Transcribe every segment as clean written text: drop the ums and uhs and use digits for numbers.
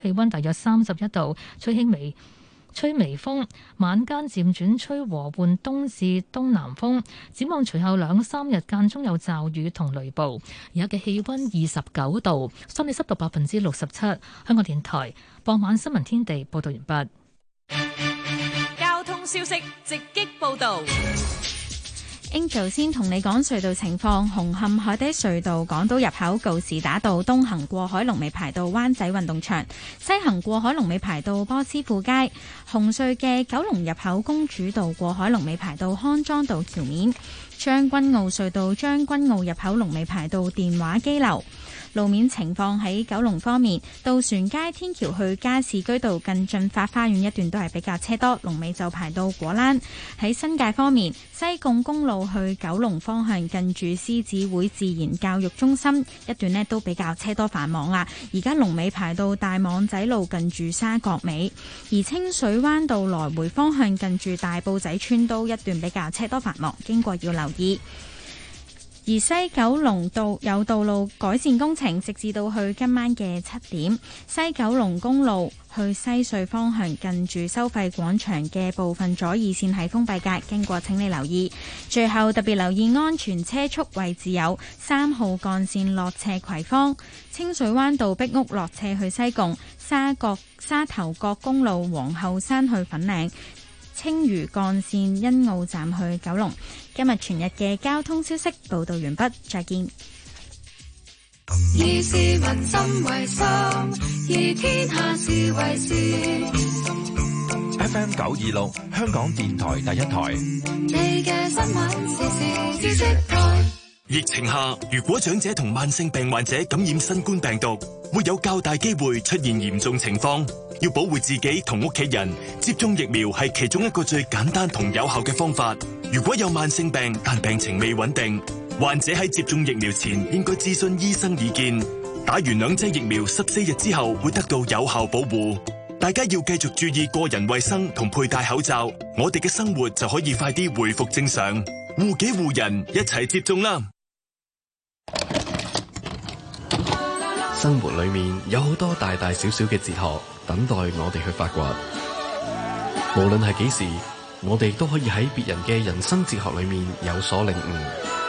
氣溫大約31度，吹微風，晚間漸轉吹和緩東至東南風。展望隨後2-3日間中有驟雨同雷暴。而家嘅氣溫29度，相對濕度67%。香港電台傍晚新聞天地報道完畢。 交通消息直擊報道。 Angel 先同你講隧道情況，紅磡海底隧道港島入口告士打道東行過海龍尾排到灣仔運動場，西行過海龍尾排到波斯富街。紅隧嘅九龍入口公主道過海龍尾排到康莊道橋面，將軍澳隧道將軍澳入口龍尾排到電話機樓。路面情況喺九龍方面，渡船街天橋去加士居道近駿發花園一段都係比較車多，龍尾就排到果欄。喺新界方面，西貢公路去九龍方向近住獅子會自然教育中心一段呢都比較車多繁忙啊！而家龍尾排到大網仔路近住沙角尾，而清水灣道來回方向近住大埔仔村都一段比較車多繁忙，經過要留意。而西九龍道有道路改善工程，直至到去今晚嘅7點。西九龍公路去西隧方向近住收費廣場嘅部分左二線係封閉嘅，經過請你留意。最後特別留意安全車速位置有3號幹線落斜葵芳、清水灣道壁屋落斜去西貢、沙頭角公路皇后山去粉嶺、青嶼幹線欣澳站去九龍。今日全日嘅交通消息報道完畢，再見。 以市民心為心，以天下事為事。FM 926，香港電台第一台。你嘅新聞時事知識台。 疫情下，如果長者同慢性病患者感染新冠病毒，會有較大機會出現嚴重情況。要保護自己同屋企人，接種疫苗係其中一個最簡單同有效嘅方法。如果有慢性病但病情未穩定，患者喺接種疫苗前應該諮詢醫生意見。打完2劑疫苗14日之後會得到有效保護。大家要繼續注意個人衛生同佩戴口罩，我哋嘅生活就可以快啲回復正常。護己護人，一齊接種啦！ 生活裏面有好多大大小小嘅哲學等待我哋去發掘。無論係幾時，我哋都可以喺別人嘅人生哲學裏面有所領悟。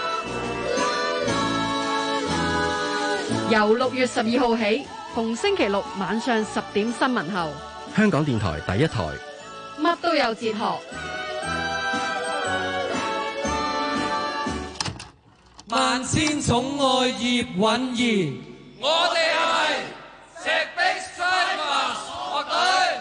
由6月12號起，逢星期六晚上10點新聞後， 香港電台第一台， 乜都有哲學。 萬千寵愛葉蘊儀，我哋係石壁西馬樂隊。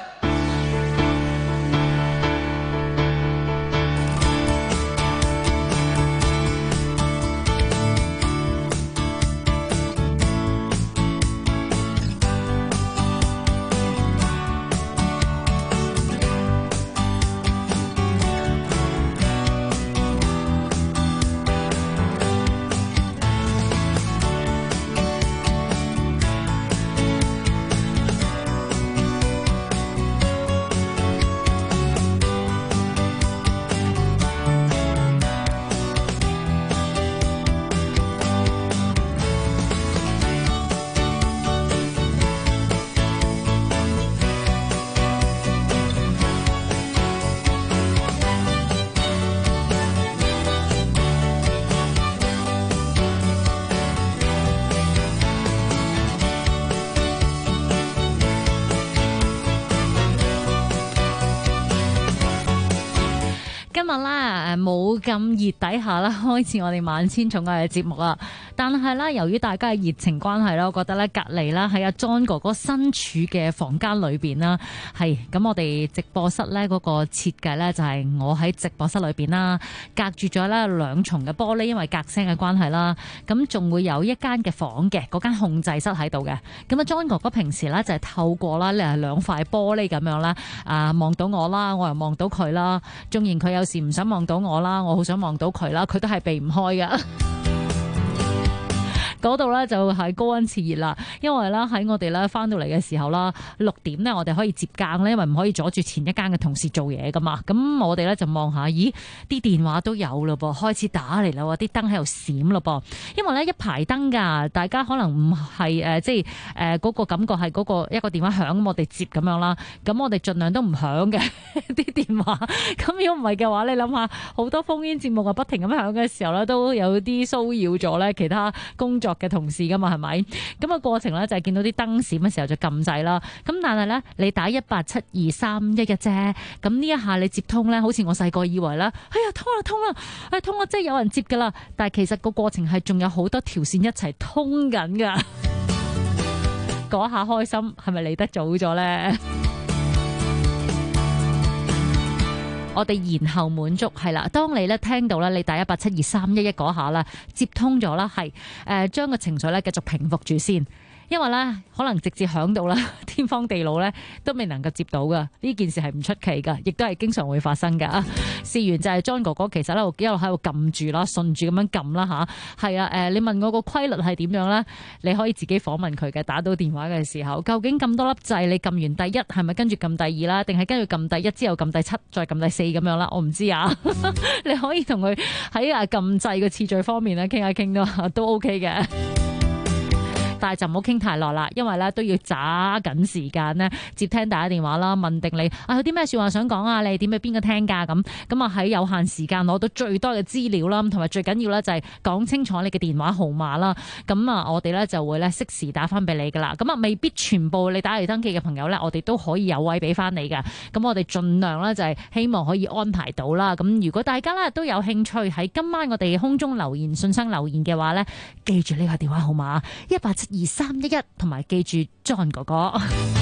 冇咁熱底下啦，開始我哋萬千寵愛嘅節目啦。但係咧，由於大家嘅熱情關係啦，我覺得咧隔離啦喺阿 John 哥哥身處嘅房間裏邊啦，係咁我哋直播室咧嗰個設計咧就係我喺直播室裏邊啦，隔住咗咧2重嘅玻璃，因為隔聲嘅關係啦。咁仲會有一間嘅房嘅，嗰間控制室喺度嘅。咁啊 John 哥哥平時咧就係透過啦2塊玻璃咁樣啦，望到我啦，我又望到佢啦。縱然佢有時唔想望到我啦，我好想望到佢啦，佢都係避唔開噶。 嗰度咧就係高溫熾熱啦。因為咧喺我哋咧翻到嚟嘅時候啦，6點咧我哋可以接更咧，因為唔可以阻住前一間嘅同事做嘢噶嘛。咁我哋咧就望下，咦啲電話都有咯噃，開始打嚟啦，啲燈喺度閃咯噃。因為咧一排燈㗎，大家可能唔係即係嗰個感覺係嗰個一個電話響，我哋接咁樣啦。咁我哋盡量都唔響嘅啲電話。咁如果唔係嘅話，你諗下好多烽煙節目啊不停咁響嘅時候咧，都有啲騷擾咗咧其他工作嘅同事噶嘛，係咪？咁個過程咧就係見到啲燈閃嘅時候就撳掣啦。咁但係咧你打1872311啫，咁呢一下你接通咧，好似我細個以為啦，哎呀通啦，即係有人接噶啦。但係其實個過程係仲有好多條線一齊通緊噶。嗰下開心係咪嚟得早咗咧？我哋延後滿足係啦，當你咧聽到咧你打1872311嗰下啦，接通咗啦，係將個情緒咧繼續平復住先。因為咧可能直接響到啦，天荒地老咧都未能夠接到噶，呢件事係唔出奇噶，亦都係經常會發生噶。事緣就係 John 哥哥其實咧一路喺度撳住啦，順住咁樣撳啦吓，係啊你問我個規律係點樣咧？你可以自己訪問佢嘅，打到電話嘅時候，究竟咁多粒掣，你撳完第一係咪跟住撳第二啦？定係跟住撳第一之後撳第7再撳第4咁樣啦？我唔知啊，你可以同佢喺撳掣嘅次序方面咧傾下傾都 OK 嘅。但係就唔好傾太耐啦，因為咧都要揸緊時間咧接聽大家電話啦，問定你有啲咩說話想講啊，你點俾邊個聽㗎咁啊喺有限時間攞到最多嘅資料啦，同埋最緊要咧就係講清楚你嘅電話號碼啦。咁啊我哋咧就會咧適時打翻俾你㗎啦。咁啊未必全部你打嚟登記嘅朋友咧，我哋都可以有位俾翻你㗎。咁我哋盡量咧就係希望可以安排到啦。咁如果大家咧都有興趣喺今晚我哋空中留言信箱留言嘅話咧，記住呢個電話號碼1872311，同埋記住 John 哥哥。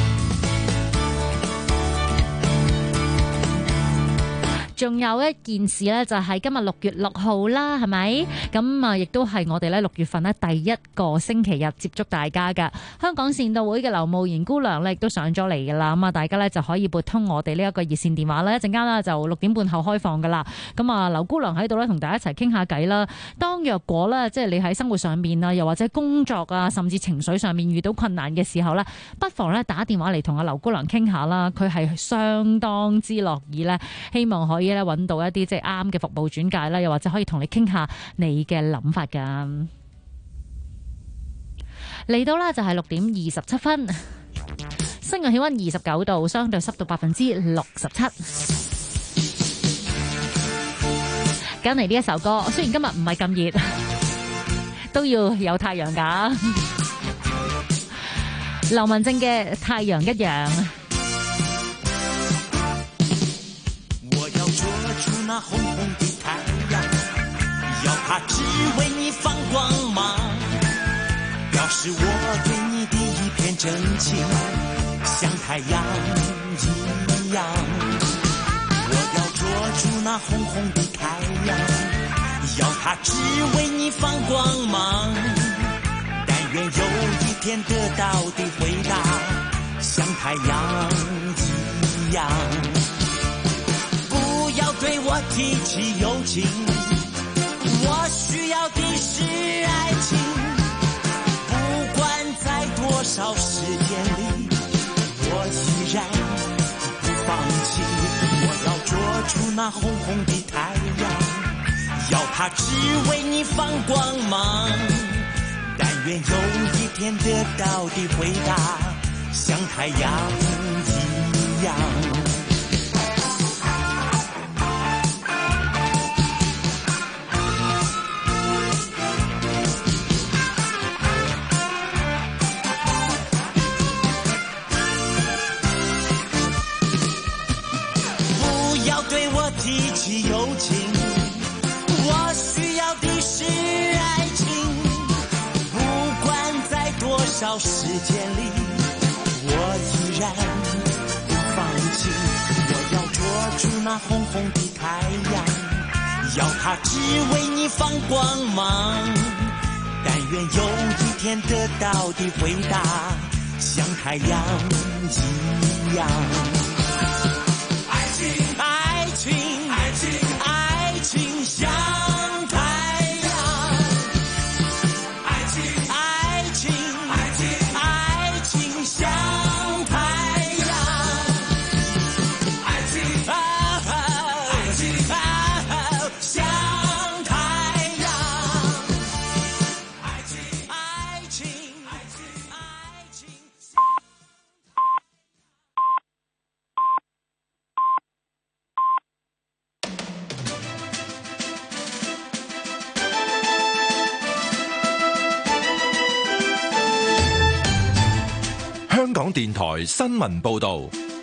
仲有一件事咧，就係今日6月6號啦，係咪？咁啊，亦都係我哋咧6月份咧第一個星期日接觸大家嘅香港善導會嘅劉慕賢姑娘咧，亦都上咗嚟噶啦。咁啊，大家咧就可以撥通我哋呢一個熱線電話啦。一陣間啦就6點半後開放噶啦。咁啊，劉姑娘喺度咧同大家一齊傾下偈啦。當若果咧即係你喺生活上面啊，又或者工作啊，甚至情緒上面遇到困難嘅時候咧，不妨咧打電話嚟同阿劉姑娘傾下啦。佢係相當之樂意咧，希望可以揾到一啲即係啱嘅服務轉介啦，又或者可以同你傾下你嘅諗法噶。嚟到啦就係6點27分，室外氣溫29度，相對濕度67%。揀嚟呢一首歌，雖然今日唔係咁熱，都要有太陽噶。劉文正嘅《太陽一樣》。 那紅紅的太陽，要它只為你放光芒，表示我對你的一片真情，像太陽一樣。我要捉住那紅紅的太陽，要它只為你放光芒，但願有一天得到的回答，像太陽一樣。不要對我提起友情，我需要的是愛情。不管在多少時間裡，我依然不放棄。我要捉住那紅紅的太陽，要它只為你放光芒，但願有一天得到的回答，像太陽一樣。提起友情，我需要的是愛情。不管在多少時間裡，我依然不放棄。我要捉住那紅紅的太陽，要它只為你放光芒，但願有一天得到的回答，像太陽一樣。愛情像太陽，愛電台新聞報道。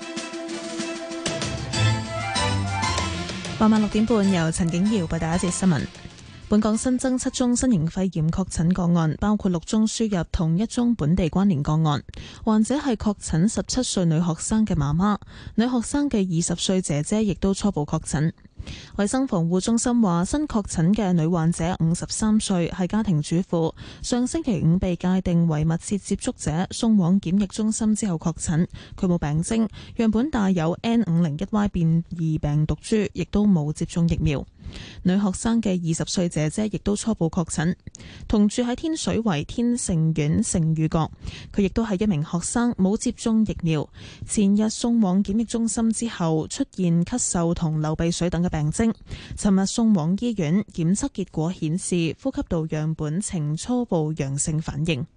傍晚6點半，由陳景瑤報第一節新聞。本港新增7宗新型肺炎確診個案，包括6宗輸入同1宗本地關聯個案。患者係確診17歲女學生嘅媽媽，女學生嘅20歲姐姐亦都初步確診。衛生防護中心話，新確診嘅女患者53歲，係家庭主婦，上星期5被界定為密切接觸者，送往檢疫中心之後確診。佢冇病徵，樣本帶有 N501Y 變異病毒株，亦都冇接種疫苗。女學生嘅20歲姐姐亦都初步確診，同住喺天水圍天盛苑盛裕閣。佢亦都係一名學生，冇接種疫苗。前日送往檢疫中心之後，出現咳嗽同流鼻水等嘅病徵。尋日送往醫院檢測結果顯示，呼吸道樣本呈初步陽性反應。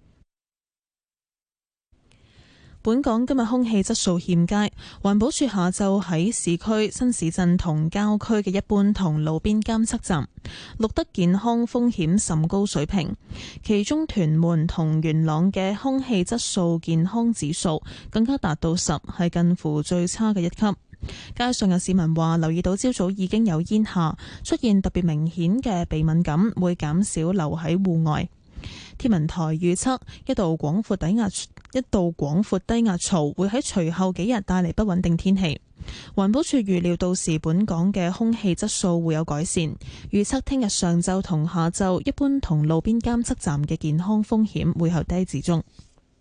本港今日空氣質素欠佳，環保署下晝喺市區、新市鎮同郊區嘅一般同路邊監測站錄得健康風險甚高水平，其中屯門同元朗嘅空氣質素健康指數更加達到10，係近乎最差嘅一級。街上有市民話留意到朝早已經有煙霞，出現特別明顯嘅鼻敏感，會減少留喺戶外。天文台預測一道廣闊低壓槽會喺隨後幾日帶嚟不穩定天氣。環保署預料到時本港嘅空氣質素會有改善，預測聽日上晝同下晝一般同路邊監測站嘅健康風險會由低至中。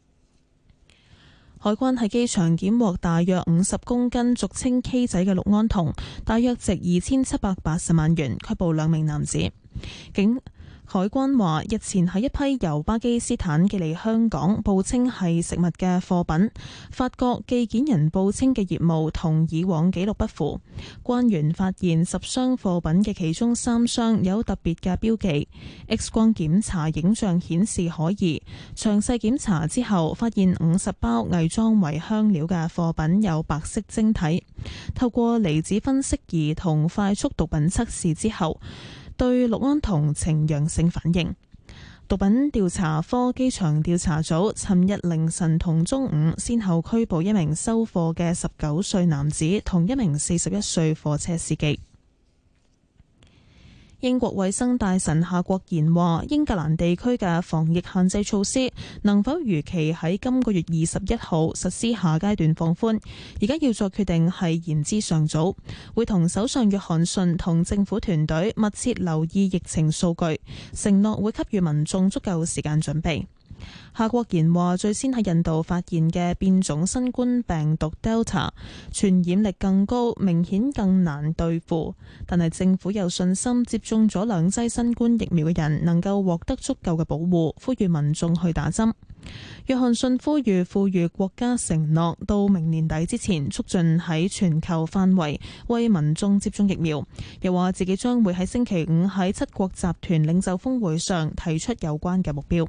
海關喺機場檢獲大約50公斤俗稱 K 仔嘅氯胺酮，大約值2780萬元，拘捕2名男子。海關話，日前喺一批由巴基斯坦寄嚟香港報稱係食物嘅貨品，發覺寄件人報稱嘅業務同以往記錄不符。關員發現10箱貨品嘅其中3箱有特別嘅標記， X 光檢查影像顯示可疑。詳細檢查之後，發現50包偽裝為香料嘅貨品有白色晶體。透過離子分析儀同快速毒品測試之後，對氯胺酮呈陽性反應。毒品調查科機場調查組尋日凌晨同中午先後拘捕一名收貨嘅19歲男子同一名41歲貨車司機。英國衛生大臣夏國賢話，英格蘭地區嘅防疫限制措施能否如期喺今個月21號實施下階段放寬，而家要作決定係言之尚早。會同首相約翰遜同政府團隊密切留意疫情數據，承諾會給予民眾足夠時間準備。夏國賢話，最先喺印度發現嘅變種新冠病毒 Delta 傳染力更高，明顯更難對付，但係政府有信心接種咗2劑新冠疫苗嘅人能夠獲得足夠嘅保護，呼籲民眾去打針。約翰遜呼籲富裕國家承諾到明年底之前促進喺全球範圍為民眾接種疫苗，又話自己將會喺星期5喺7國集團領袖峰會上提出有關嘅目標。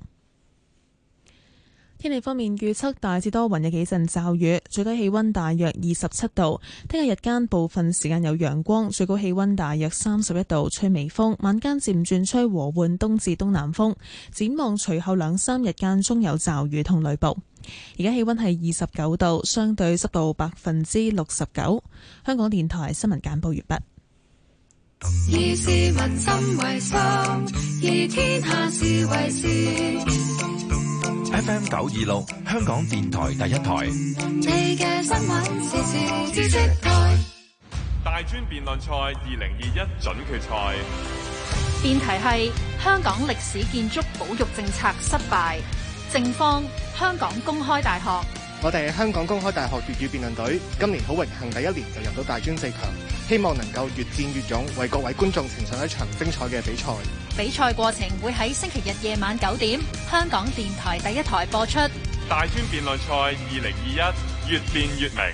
天氣方面預測大致多雲，有幾陣驟雨，最高氣溫大約27度。聽日日間部分時間有陽光，最高氣溫大約31度，吹微風，晚間漸轉吹和緩東至東南風。展望隨後2-3日間中有驟雨同雷暴。而家氣溫係29度，相對濕度69%。香港電台新聞簡報完畢。 以市民心為心，以天下事為事。 FM 926，香港電台第一台。 你嘅新聞時事知識台。 大專辯論賽2021準決賽， 辯題係香港歷史建築保育政策失敗。正方香港公開大學。 我哋係香港公開大學粵語辯論隊，今年好榮幸第一年就入到大專4強，希望能夠越戰越勇，為各位觀眾呈上一場精彩嘅比賽。 比賽過程會喺星期日夜晚9點，香港電台第一台播出。 大專辯論賽2021，越辯越明。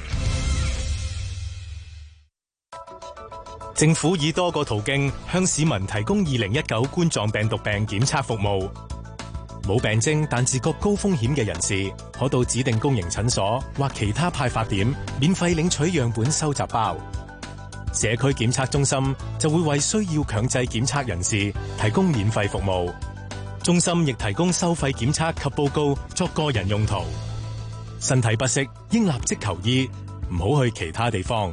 政府以多個途徑向市民提供2019冠狀病毒病檢測服務。冇病徵但自覺高風險嘅人士，可到指定公營診所或其他派發點免費領取樣本收集包。社區檢測中心就會為需要強制檢測人士提供免費服務。中心亦提供收費檢測及報告作個人用途。 身體不適應立即求醫，唔好去其他地方。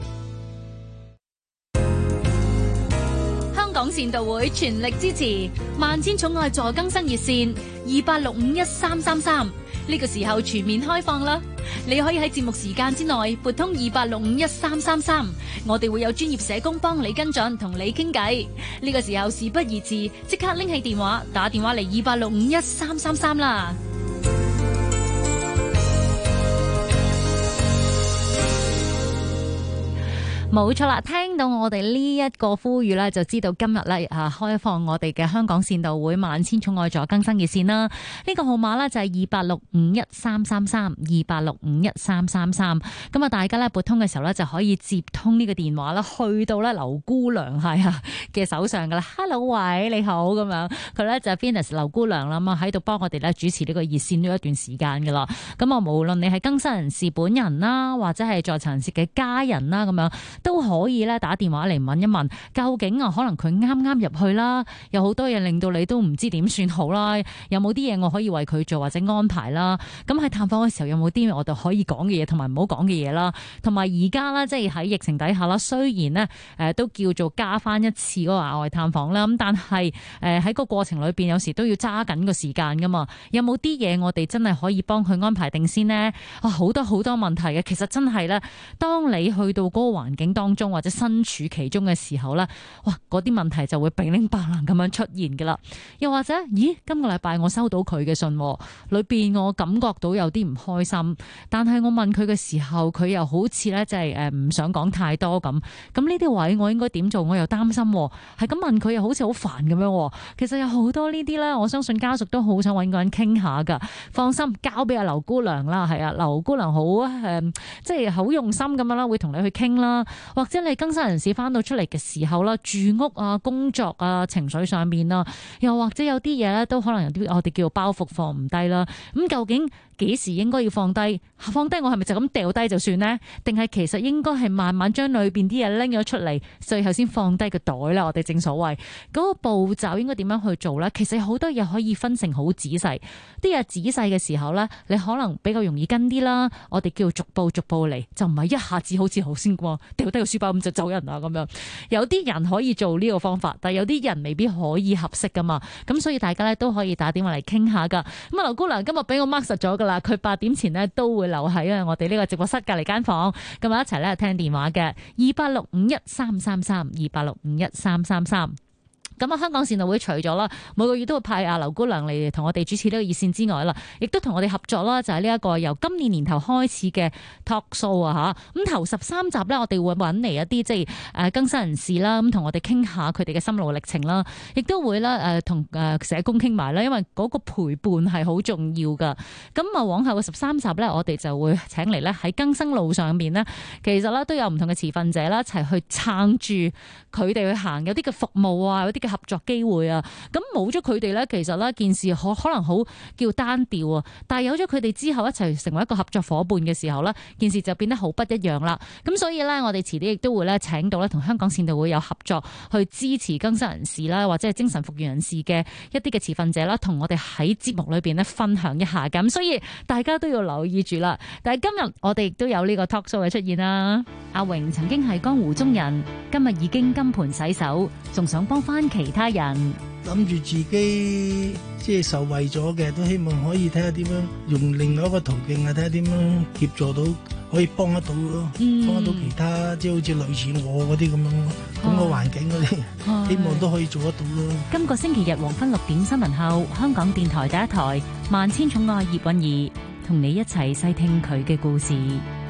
香港善導會全力支持萬千寵愛助更生熱線28651333，呢個時候全面開放啦！你可以喺節目時間之內撥通28651333，我哋會有專業社工幫你跟進，同你傾偈。呢個時候事不宜遲，即刻拎起電話打電話嚟28651333啦！ 冇錯啦，聽到我哋呢一個呼籲咧，就知道今日咧開放我哋嘅香港善導會萬千寵愛助更生熱線啦。呢個號碼咧就係28651333，28651333。咁啊，大家咧撥通嘅時候咧就可以接通呢個電話啦，去到咧劉姑娘嘅手上噶啦。Hello， 喂，你好，咁樣佢咧就係 Venus 劉姑娘啦，咁啊喺度幫我哋咧主持呢個熱線呢一段時間噶啦。咁啊，無論你係更生人士本人啦，或者係在場人士嘅家人啦，咁樣，都可以咧打電話嚟問一問，究竟可能佢啱入去啦，有好多嘢令到你都唔知點算好啦，有冇啲嘢我可以為佢做或者安排啦？咁喺探訪嘅時候有冇啲我哋可以講嘅嘢同埋唔好講嘅嘢啦？同埋而家啦，即係喺疫情底下啦，雖然呢都叫做加翻一次嗰個額外探訪啦，咁但係喺個過程裏邊有時都要揸緊個時間噶嘛，有冇啲嘢我哋真係可以幫佢安排定先呢？好多問題嘅，其實真係咧，當你去到嗰個環境當中或者身處其中嘅時候咧，哇，嗰啲問題就會乒鈴乓啷咁樣出現噶啦。又或者，咦，今個禮拜我收到佢嘅信，裏邊我感覺到有啲唔開心，但係我問佢嘅時候，佢又好似咧即係唔想講太多咁。咁呢啲位我應該點做？我又擔心，係咁問佢又好似好煩咁樣。其實有好多呢啲咧，我相信家屬都好想揾個人傾下噶。放心，交俾阿劉姑娘啦，係啊，劉姑娘好即係好用心咁樣啦，會同你去傾啦。或者你更生人士翻到出嚟嘅時候啦，住屋啊、工作啊、情緒上面啊，又或者有啲嘢咧，都可能有啲我哋叫包袱放唔低啦。咁究竟幾時應該要放低？放低我係咪就咁掉低就算呢？定係其實應該係慢慢將裏邊啲嘢拎咗出嚟，最後先放低個袋啦。我哋正所謂嗰個步驟應該點樣去做呢？其實好多嘢可以分成好仔細，啲嘢仔細嘅時候呢，你可能比較容易跟啲啦。我哋叫逐步嚟，就唔係一下子好似頭先咁掉低個書包咁就走人啦咁樣。有啲人可以做呢個方法，但係有啲人未必可以合適噶嘛。咁所以大家咧都可以打電話嚟傾下噶。咁啊，劉姑娘今日俾我 mark 實咗噶啦，佢8點前呢都會留喺我哋呢個直播室隔離間房，咁啊一齊咧聽電話嘅28651333，28651333。咁啊，香港善導會除咗啦，每個月都會派阿劉姑娘嚟同我哋主持呢個熱線之外啦，亦都同我哋合作啦，就係呢一個由今年年頭開始嘅 talk show 啊嚇。咁頭13集咧，我哋會揾嚟一啲即係更生人士啦，咁同我哋傾下佢哋嘅心路歷程啦，亦都會啦同社工傾埋啦，因為嗰個陪伴係好重要噶。咁啊，往後嘅13集咧，我哋就會請嚟咧喺更生路上面呢，其實咧都有唔同嘅持份者啦，一齊去撐住佢哋去行，有啲嘅服務啊，有啲嘅合作機會啊，咁冇咗佢哋咧，其實咧件事可能好叫單調啊，但係有咗佢哋之後一齊成為一個合作夥伴嘅時候咧，件事就變得好不一樣啦。咁所以咧，我哋遲啲亦都會咧請到咧同香港善導會有合作去支持更生人士啦，或者係精神復原人士嘅一啲嘅持份者啦，同我哋喺節目裏邊咧分享一下。咁所以大家都要留意住啦。但係今日我哋亦都有呢個 talk show 嘅出現啦。阿榮曾經係江湖中人，今日已經金盆洗手，仲想幫翻其他人， 諗住自己即係受惠咗嘅，都希望可以睇下點樣用另外一個途徑啊，睇下點樣協助到，可以幫得到咯，幫得到其他即係好似類似我嗰啲咁樣咁個環境嗰啲，希望都可以做得到咯。 今個星期日黃昏6點新聞後，香港電台第一台萬千寵愛葉韻儀同你一齊細聽佢嘅故事。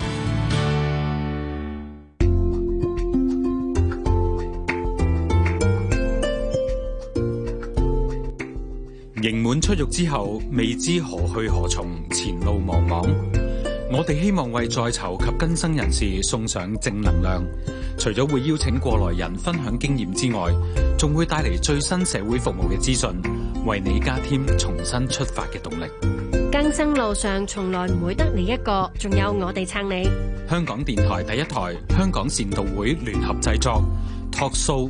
刑滿出獄之後，未知何去何從，前路茫茫。我哋希望為在囚及更生人士送上正能量，除咗會邀請過來人分享經驗之外，仲會帶嚟最新社會服務嘅資訊，為你加添重新出發嘅動力。 更生路上從來唔會得你一個，仲有我哋撐你。 香港電台第一台，香港善導會聯合製作 Talk Show。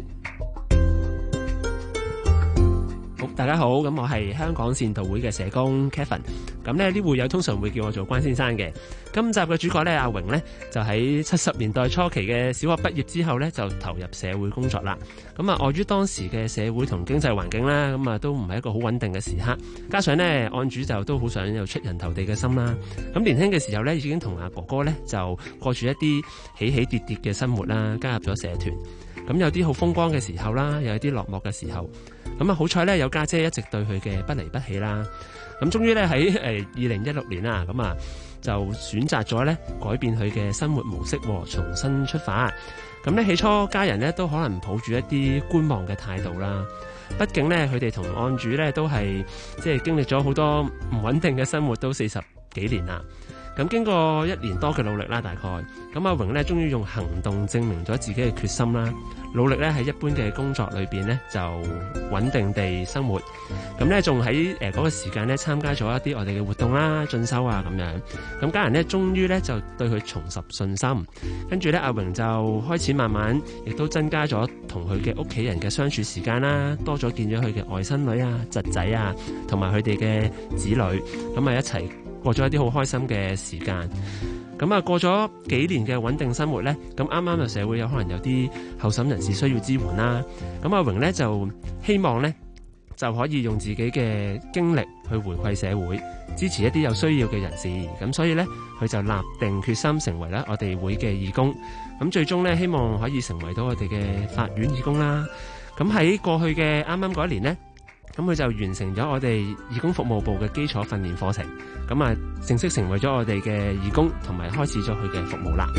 大家好，咁我係香港善導會嘅社工 Kevin。 咁呢啲會友通常會叫我做關先生嘅。今集嘅主角呢，阿榮呢，就喺70年代初期嘅小學畢業之後呢，就投入社會工作啦。咁啊，礙於當時嘅社會同經濟環境啦，咁啊都唔係一個好穩定嘅時刻，加上呢，案主就都好想有出人頭地嘅心啦。咁年輕嘅時候呢，已經同阿哥哥呢，就過住一啲起起跌跌嘅生活啦，加入咗社團。咁有啲好風光嘅時候啦，又有啲落寞嘅時候。咁啊，好彩呢，有家姐一直對佢嘅不離不棄啦。咁終於呢，喺2016年啦，咁啊就選擇咗呢改變佢嘅生活模式，重新出發。咁呢，起初家人呢都可能抱住一啲觀望嘅態度啦。畢竟呢，佢哋同案主呢都係即係經歷咗好多唔穩定嘅生活，都40幾年啦。咁經過1年多嘅努力啦，大概咁阿榮呢終於用行動證明咗自己嘅決心啦，努力呢喺一般嘅工作裏邊呢就穩定地生活，咁呢仲喺嗰個時間呢參加咗一啲我哋嘅活動啦、進修啊咁樣，咁家人呢終於呢就對佢重拾信心，跟住呢阿榮就開始慢慢亦都增加咗同佢嘅屋企人嘅相處時間啦，多咗見咗佢嘅外甥女啊、侄仔啊，同埋佢哋嘅子女，咁啊一齊過咗一啲好開心嘅時間，咁啊過咗幾年嘅穩定生活呢，咁啱啱嘅社會有可能有啲候審人士需要支援啦，咁阿榮呢就希望呢就可以用自己嘅經歷去回饋社會，支持一啲有需要嘅人士，咁所以呢，佢就立定決心成為咧我哋會嘅義工，咁最終呢，希望可以成為到我哋嘅法院義工啦。咁喺過去嘅啱啱嗰一年呢，咁佢就完成咗我哋義工服務部嘅基礎訓練課程，咁啊正式成為咗我哋嘅義工，同埋開始咗佢嘅服務啦。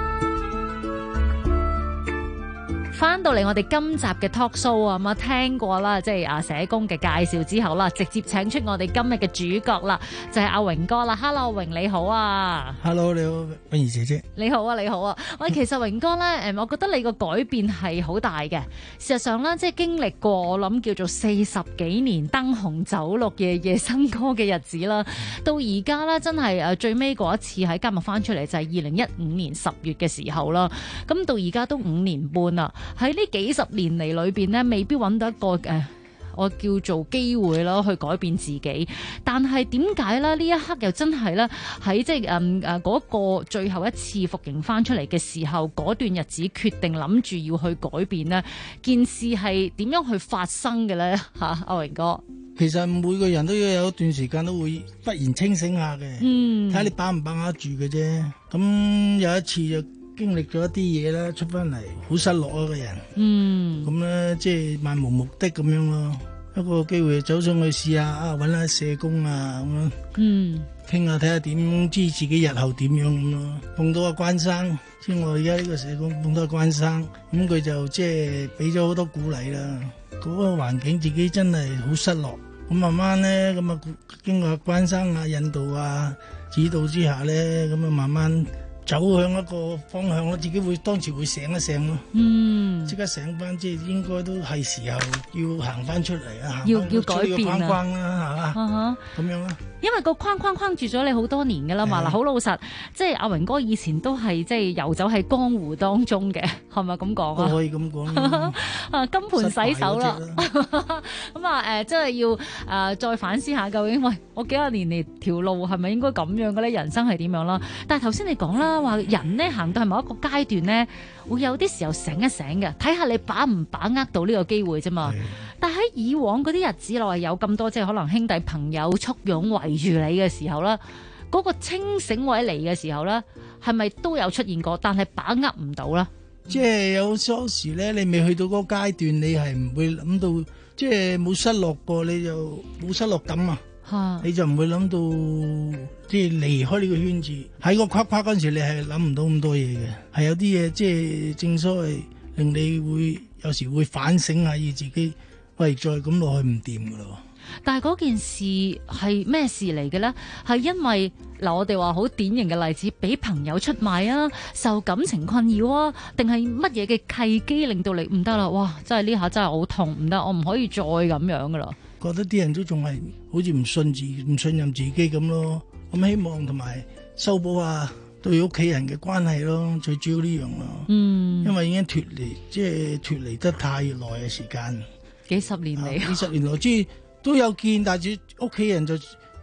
翻到嚟我哋今集嘅 talk show 啊，咁啊聽過啦，即係社工嘅介紹之後啦，直接請出我哋今日嘅主角啦，就係阿榮哥啦。Hello， 榮你好啊。 Hello， 你好，婉儀姐姐。 你好啊，你好啊。喂，其實榮哥咧，我覺得你個改變係好大嘅。事實上咧，即係經歷過我諗叫做40幾年燈紅酒綠、夜夜笙歌嘅日子啦，到而家咧真係最尾嗰一次喺監獄翻出嚟就係2015年10月嘅時候啦。咁到而家都5年半啦。喺呢幾十年嚟裏邊呢，未必揾到一個我叫做機會啦，去改變自己。但係點解咧？呢一刻又真係咧喺即係嗰個最後一次服刑翻出嚟嘅時候，嗰段日子決定諗住要去改變呢件事係點樣去發生嘅咧？嚇，阿榮哥。 其實每個人都要有一段時間都會忽然清醒下嘅，睇下你把唔把握住嘅啫。咁有一次就經歷咗一啲嘢啦，出翻嚟好失落啊個人。咁咧即係漫無目的咁樣咯，一個機會走上去試下揾下社工啊咁樣，傾下睇下點知自己日後點樣咁咯。碰到阿關生，即係我而家呢個社工碰到阿關生，咁佢就即係俾咗好多鼓勵啦。嗰個環境自己真係好失落，咁慢慢咧咁啊經過阿關生啊引導啊指導之下咧，咁啊慢慢走向一個方向咯，自己會當時會醒一醒咯，即刻醒翻，即係應該都係時候要行翻出嚟啊， 要改變框框啦，係嘛，咁樣啦。 因為個框框住咗你好多年噶啦嘛，嗱，好老實，即係阿榮哥以前都係即係遊走喺江湖當中嘅，係咪咁講啊？ 可以咁講啊，金盆洗手啦，咁啊即係要再反思下究竟，喂，我幾廿年嚟條路係咪應該咁樣嘅咧？人生係點樣啦？但係頭先你講啦，話人咧行到係某一個階段咧，會有啲時候醒一醒嘅，睇下你把唔把握到呢個機會啫嘛。但喺以往嗰啲日子內有咁多即係可能兄弟朋友簇擁圍住你嘅時候啦，嗰個清醒位嚟嘅時候咧，係咪都有出現過？但係把握唔到啦。 即係有時咧，你未去到嗰個階段，你係唔會諗到，即係冇失落過，你就冇失落感啊，你就唔會諗到即係離開呢個圈子。喺個框框嗰陣時，你係諗唔到咁多嘢嘅，係有啲嘢即係正所謂令你會有時會反省下，要自己喂再咁落去唔掂噶咯。 但係嗰件事係咩事嚟嘅咧？係因為嗱，我哋話好典型嘅例子，俾朋友出賣啊，受感情困擾啊，定係乜嘢嘅契機令到你唔得啦？哇！真係呢下真係好痛，唔得，我唔可以再咁樣噶啦。 覺得啲人都仲係好似唔信任自己咁咯。咁希望同埋修補下對屋企人嘅關係咯，最主要呢樣咯。因為已經脫離得太耐嘅時間， 幾十年嚟， 幾十年來即係都有見，但係屋企人就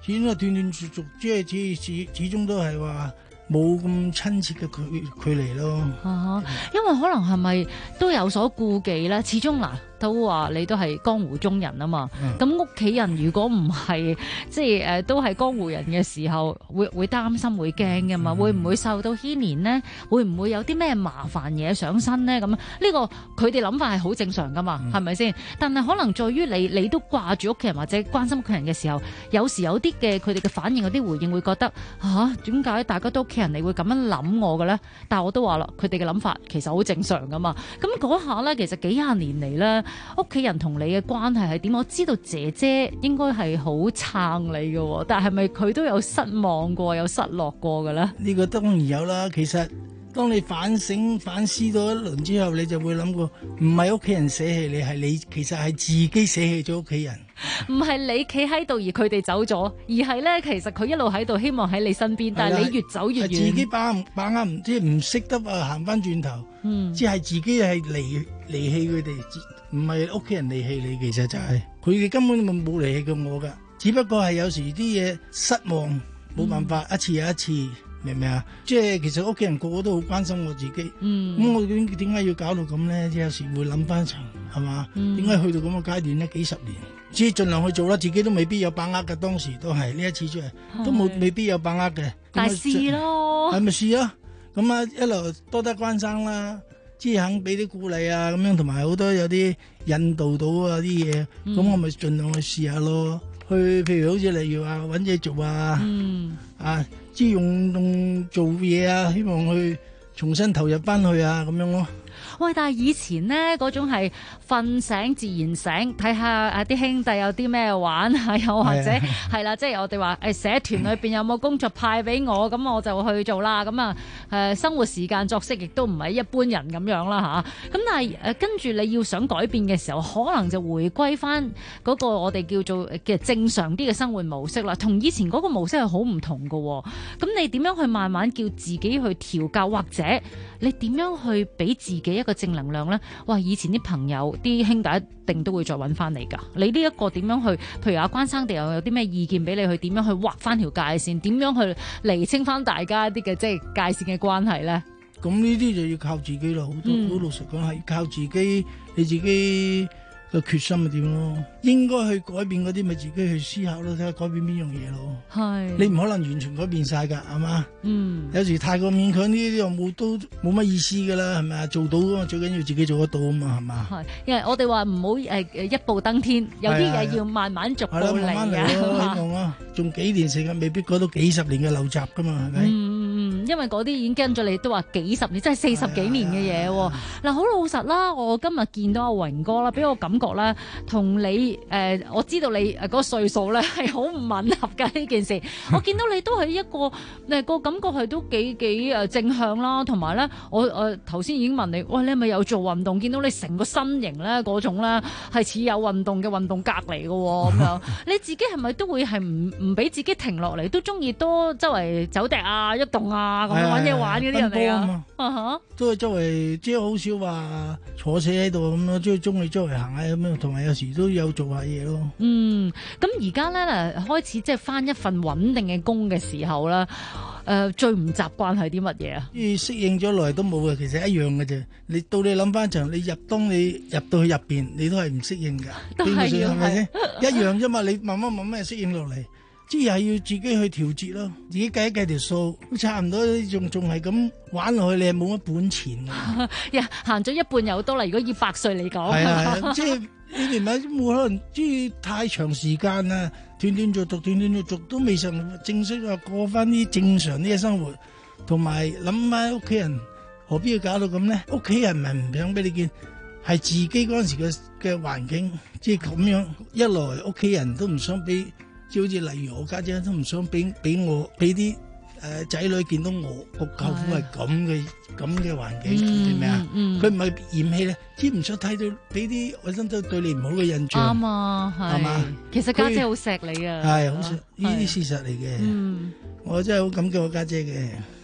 始終係斷斷續續，即係始終都係話冇咁親切嘅距離咯。 因為可能係咪都有所顧忌咧？始終嗱。都話你都係江湖中人啊嘛，咁屋企人如果唔係即係都係江湖人嘅時候，會擔心會驚㗎嘛，會唔會受到牽連呢？會唔會有啲咩麻煩嘢上身呢？咁呢個佢哋諗法係好正常噶嘛，係咪先？但係可能在於你都掛住屋企人或者關心屋企人嘅時候，有時有啲嘅佢哋嘅反應有啲回應會覺得點解大家都屋企人你會咁樣諗我嘅咧？但係我都話啦，佢哋嘅諗法其實好正常噶嘛。咁嗰下咧，其實幾廿年嚟咧。屋企人同你嘅關係係點？我知道姐姐應該係好撐你嘅，但係咪佢都有失望過、有失落過嘅咧？ 呢個當然有啦。其實當你反思咗一輪之後，你就會諗過，唔係屋企人捨棄你，係你其實係自己捨棄咗屋企人。 唔係你企喺度而佢哋走咗，而係咧其實佢一路喺度，希望喺你身邊，但係你越走越遠。 自己把握唔即係唔識得行翻轉頭，即係自己係離棄佢哋。唔係屋企人離棄你，其實就係佢哋根本冇離棄過我噶，只不過係有時啲嘢失望，冇辦法一次又一次，明唔明啊？即係其實屋企人個個都好關心我自己，咁我點解要搞到咁咧？即係有時會諗翻層，係嘛？點解去到咁嘅階段咧？幾十年，只係盡量去做啦，自己都未必有把握嘅，當時都係呢一次出嚟，都未必有把握嘅。 但係試咯， 係咪試啊？咁啊，一路多得關生啦。即係肯俾啲鼓勵啊，咁樣同埋好多有啲引導到啊啲嘢，咁我咪盡量去試下咯。去譬如好似例如話揾嘢做啊，即係用做嘢啊，希望去重新投入翻去啊，咁樣咯。 喂，但係以前呢嗰種係瞓醒自然醒，睇下啲兄弟有啲咩玩，又或者係啦，即係我哋話社團裏邊有冇工作派俾我，咁我就去做啦。咁啊生活時間作息亦都唔係一般人咁樣啦嚇。咁但係跟住你要想改變嘅時候，可能就回歸翻嗰個我哋叫做嘅正常啲嘅生活模式啦，同以前嗰個模式係好唔同㗎喎。咁你點樣去慢慢叫自己去調教，或者你點樣去俾自己一個正能量咧？哇！以前啲朋友、啲兄弟一定都會再揾翻你㗎。你呢一個點樣去？譬如阿關生哋又有啲咩意見俾你去點樣去劃翻條界線？點樣去釐清翻大家啲嘅即係界線嘅關係咧？ 咁呢啲就要靠自己咯。好老實講係靠自己，你自己個決心係點咯？應該去改變嗰啲，咪自己去思考咯，睇下改變邊樣嘢咯。係你唔可能完全改變晒㗎，係嘛？有時太過勉強呢啲又都冇乜意思㗎啦，係咪啊？做到啊嘛，最緊要自己做得到啊嘛，係嘛？係，因為我哋話唔好一步登天，有啲嘢要慢慢逐步嚟慢慢嚟咯，希望啊，仲幾年時間未必過到幾十年嘅陋習㗎嘛，係咪？ 因為嗰啲已經跟咗你都話幾十年，即係40幾年嘅嘢喎。嗱，好老實啦，我今日見到阿榮哥啦，俾我感覺咧，同你我知道你嗰個歲數咧係好唔吻合㗎呢件事。我見到你都係一個個感覺係都幾正向啦，同埋咧，我頭先已經問你，喂，你係咪有做運動？見到你成個身形咧嗰種咧係似有運動嘅運動格嚟嘅喎，咁樣你自己係咪都會係唔俾自己停落嚟，都中意多周圍走趯啊、喐動啊？咁樣揾嘢玩嗰啲人嚟啊！ 都係周圍，即係好少話坐死喺度咁咯，即係中意周圍行下咁樣，同埋有時都有做下嘢咯。 咁而家咧開始即係返一份穩定嘅工嘅時候啦，最唔習慣係啲乜嘢啊？ 適應咗來都冇嘅，其實一樣嘅啫。你諗翻場，當你入到去入邊，你都係唔適應㗎。 都係係咪先？一樣啫嘛，你慢慢適應落嚟。即係要自己去調節咯，自己計一計條數，差唔多仲係咁玩落去，你係冇乜本錢嘅。 行咗一半又多啦，如果以100歲嚟講， 係啊，即係你連埋冇可能，即係太長時間啦，斷斷續續都未曾正式話過翻啲正常啲嘅生活，同埋諗翻屋企人，何必要搞到咁咧？屋企人咪唔想俾你見，係自己嗰陣時嘅環境，即係咁樣一來，屋企人都唔想俾。即好似例如我家姐都唔想俾啲仔女見到我個舅父係咁嘅環境，係咪啊？佢唔係嫌棄咧，只唔想睇到俾啲衞生都對你唔好嘅印象。 啱啊，係嘛？其實家姐好錫你啊， 係好錫，呢啲事實嚟嘅。我真係好感激我家姐嘅。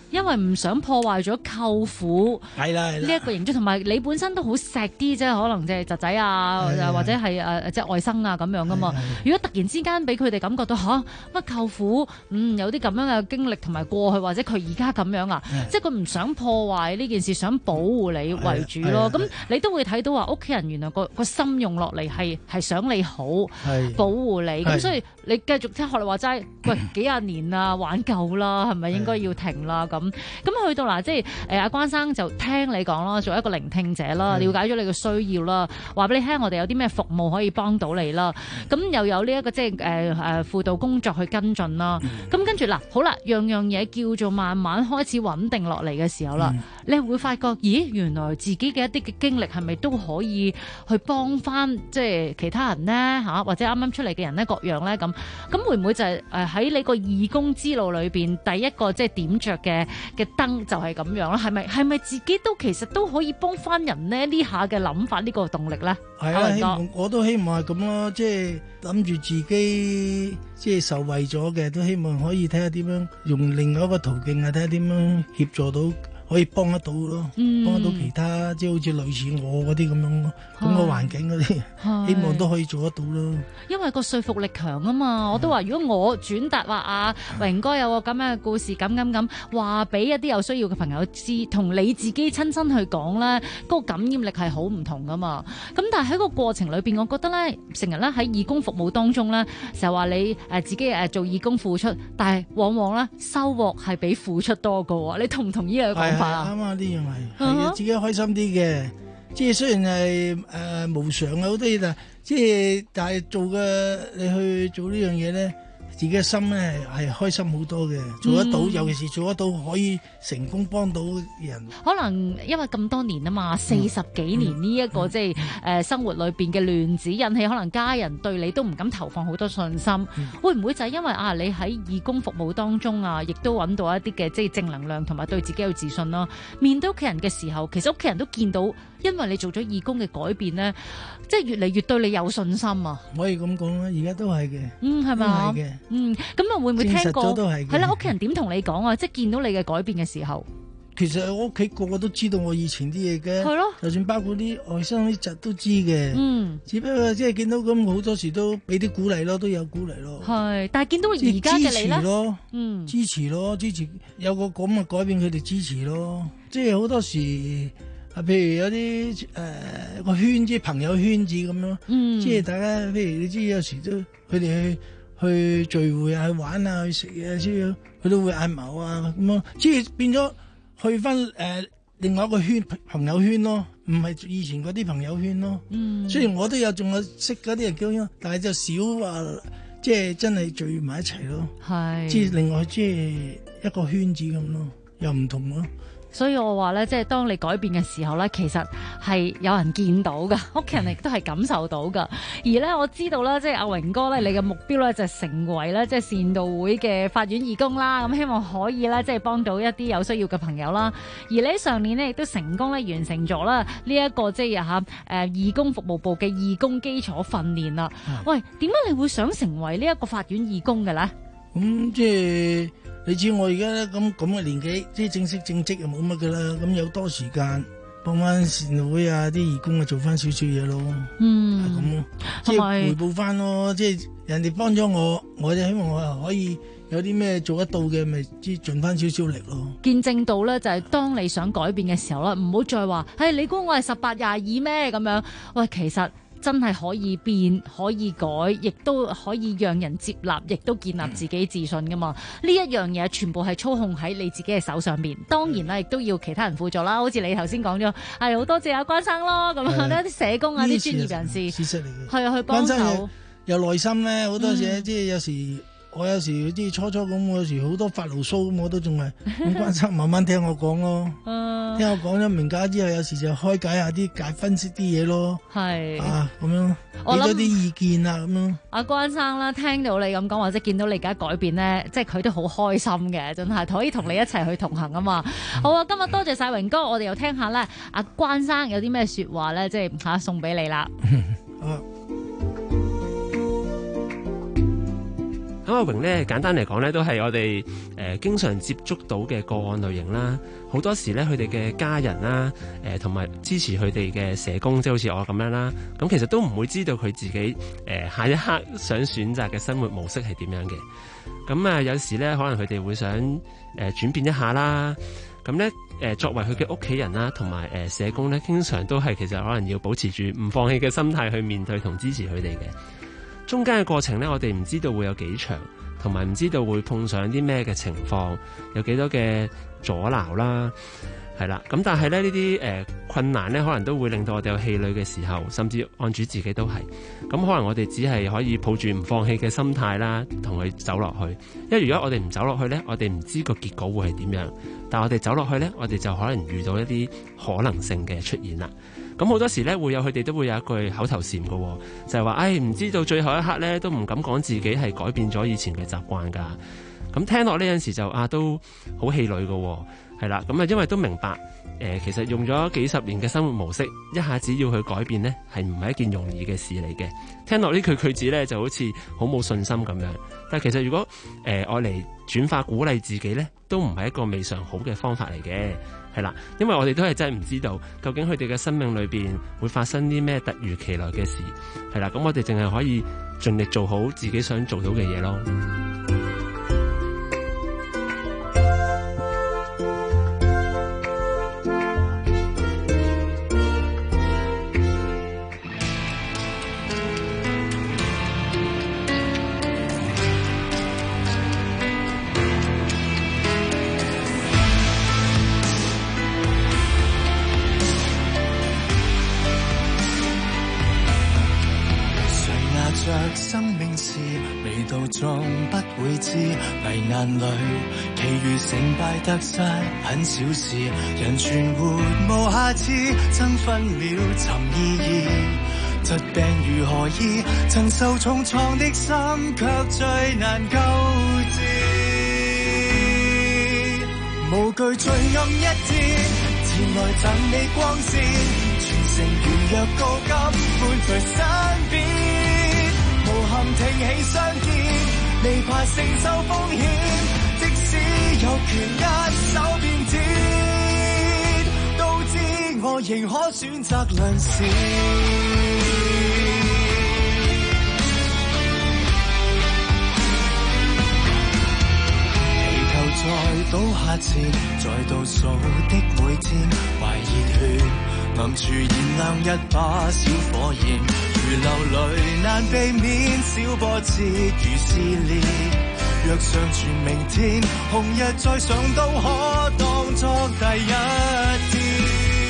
因為唔想破壞咗舅父呢一個形象，同埋你本身都好錫啲啫，可能即係侄仔啊，或者係即係外甥啊咁樣噶嘛。如果突然之間俾佢哋感覺到乜舅父有啲咁樣嘅經歷同埋過去，或者佢而家咁樣啊，即係佢唔想破壞呢件事，想保護你為主咯。咁你都會睇到話屋企人原來個心用落嚟係想你好，保護你。咁所以你繼續聽學你話齋，喂幾廿年啦，玩夠啦，係咪應該要停啦？咁去到嗱，即係阿關生就聽你講啦，做一個聆聽者啦，了解咗你嘅需要啦，話俾你聽我哋有啲咩服務可以幫到你啦。咁又有呢一個即係輔導工作去跟進啦。咁跟住嗱，好啦，樣樣嘢叫做慢慢開始穩定落嚟嘅時候啦，你會發覺，咦，原來自己嘅一啲嘅經歷係咪都可以去幫翻即係其他人呢？嚇，或者啱啱出嚟嘅人呢？各樣呢？咁會唔會就係喺你個義工之路裏邊第一個即係點着嘅燈就係咁樣啦？係咪自己都其實都可以幫翻人呢？呢下嘅諗法呢個動力咧？ 係啊，希望我都希望係咁咯，即係諗住自己即係受惠咗嘅，都希望可以睇下點樣用另外一個途徑啊，睇下點樣協助到。可以幫得到咯，幫得到其他即係好似類似我嗰啲咁樣咯，咁嘅環境嗰啲，希望都可以做得到咯。 因為個說服力強啊嘛，我都話如果我轉達話阿榮哥有個咁樣嘅故事，咁話俾一啲有需要嘅朋友知，同你自己親身去講咧，嗰個感染力係好唔同噶嘛。咁但係喺個過程裏邊，我覺得咧，成日咧喺義工服務當中咧，成日話你自己做義工付出，但係往往咧收穫係比付出多噶喎。你同唔同意呢個講法？ 啱啊！呢樣係自己開心啲嘅，即係雖然係無償啊好多嘢，但係做嘅你去做呢樣嘢咧，自己嘅心咧係開心好多嘅，做得到，尤其是做得到可以成功幫到人。可能因為咁多年啊嘛，40幾年呢一個即係生活裏邊嘅亂子，引起可能家人對你都唔敢投放好多信心。會唔會就係因為你喺義工服務當中啊，亦都揾到一啲嘅即係正能量，同埋對自己有自信啦？面對屋企人嘅時候，其實屋企人都見到，因為你做咗義工嘅改變咧，即係越嚟越對你有信心啊！ 可以咁講啦，而家都係嘅， 係咪？ 係嘅。 咁啊會唔會聽過？ 係啦，屋企人點同你講啊？即係見到你嘅改變嘅時候， 其實我屋企個個都知道我以前啲嘢嘅， 係咯， 就算包括啲外甥啲侄都知嘅，只不過即係見到咁好多時都俾啲鼓勵咯，都有鼓勵咯。 係，但係見到而家嘅你咧， 支持有個咁嘅改變，佢哋支持咯。即係好多時譬如有啲個圈子朋友圈子咁樣，即係大家譬如你知有時都佢哋去聚會啊，去玩啊，去食嘢之類，佢都會嗌某啊咁樣，即係變咗去翻另外一個圈朋友圈咯，唔係以前嗰啲朋友圈咯。雖然我都有仲有識嗰啲人叫樣，但係就少話即係真係聚埋一齊咯。係，即係另外即係一個圈子咁咯，又唔同咯。 所以我話咧，即係當你改變嘅時候咧，其實係有人見到噶，屋企人亦都係感受到噶。而咧，我知道啦，即係阿榮哥咧，你嘅目標咧就係成為咧即係善道會嘅法院義工啦。咁希望可以咧即係幫到一啲有需要嘅朋友啦。而你喺上年咧亦都成功咧完成咗啦呢一個即係義工服務部嘅義工基礎訓練啦。喂，點解你會想成為呢一個法院義工嘅咧？ 即係。你知我而家咁嘅年紀，即係正式正職又冇乜噶啦，咁有多時間幫翻善道會啊啲義工啊做翻少少嘢咯，係咁咯，即係回報翻咯，即係人哋幫咗我，我就希望我可以有啲咩做得到嘅，咪即係盡翻少少力咯。 見證到咧，就係當你想改變嘅時候咧，唔好再話，你估我係18、22咩咁樣？喂，其實。真係可以變，可以改，亦都可以讓人接納，亦都建立自己自信噶嘛。呢一樣嘢全部係操控喺你自己嘅手上邊。當然啦，亦都要其他人輔助啦。好似你頭先講咗，係好多謝阿關生咯，咁樣呢啲社工啊，啲專業人士， 事實嚟嘅， 係啊，去幫手。 有耐心咧，好多時即係有時。我有時即係初咁，我有時好多發牢騷咁，我都仲係咁關心，慢慢聽我講咯。聽我講咗明解之後，有時就開解下啲分析啲嘢咯。係咁樣，俾咗啲意見啊咁樣。阿關生啦，聽到你咁講，或者見到你而家改變咧，即係佢都好開心嘅，真係可以同你一齊去同行啊嘛。好啊，今日多謝晒榮哥，我哋又聽下咧，阿關生有啲咩說話咧，即係送俾你啦。 咁阿榮咧，簡單嚟講咧，都係我哋經常接觸到嘅個案類型啦。好多時咧，佢哋嘅家人啦，同埋支持佢哋嘅社工，即係好似我咁樣啦。咁其實都唔會知道佢自己下一刻想選擇嘅生活模式係點樣嘅。咁啊，有時咧，可能佢哋會想轉變一下啦。咁咧，作為佢嘅屋企人啦，同埋社工咧，經常都係其實可能要保持住唔放棄嘅心態去面對同支持佢哋嘅。中間嘅過程咧，我哋唔知道會有幾長，同埋唔知道會碰上啲咩嘅情況，有幾多嘅阻撓啦，係啦。咁但係咧，呢啲困難咧，可能都會令到我哋有氣餒嘅時候，甚至案主自己都係。咁可能我哋只係可以抱住唔放棄嘅心態啦，同佢走落去。因為如果我哋唔走落去咧，我哋唔知個結果會係點樣。但我哋走落去咧，我哋就可能遇到一啲可能性嘅出現啦。咁好多時咧，佢哋都會有一句口頭禪嘅，就係話，唔知道最後一刻咧，都唔敢講自己係改變咗以前嘅習慣㗎。咁聽落呢陣時就都好氣餒嘅，係啦。咁啊，因為都明白其實用咗幾十年嘅生活模式，一下子要去改變呢，係唔係一件容易嘅事嚟嘅。聽落呢句句子咧，就好似好冇信心咁樣。但係其實如果愛嚟轉化鼓勵自己咧，都唔係一個未嘗好嘅方法嚟嘅。係啦，因為我哋都係真係唔知道究竟佢哋嘅生命裏邊會發生啲咩突如其來嘅事，係啦，咁我哋淨係可以盡力做好自己想做到嘅嘢咯。 生命是未到終不會知，迷眼淚其餘成敗得失很小事，人存活無下次，爭分秒尋意義，疾病如何醫，曾受重創的心卻最難救治，無懼最暗一天，前來贈你光線，全城如若告急伴隨身邊，無憾挺起相見，未怕承受風險，即使有權一手變天，都知我仍可選擇良善。祈求在倒下前，在倒數的每天，懷熱血暗處燃亮一把小火焰，如流淚難避免，小波折如撕裂。若尚存明天，紅日再上都可當作第一天。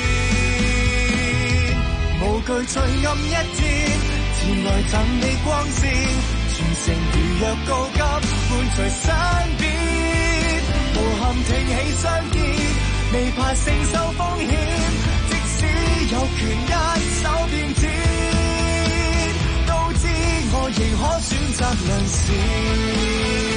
無懼最暗一天，前來贈你光線，全城如若告急伴隨身邊，無憾挺起相見，未怕承受風險，即使有權一手變天，都知我仍可選擇良善。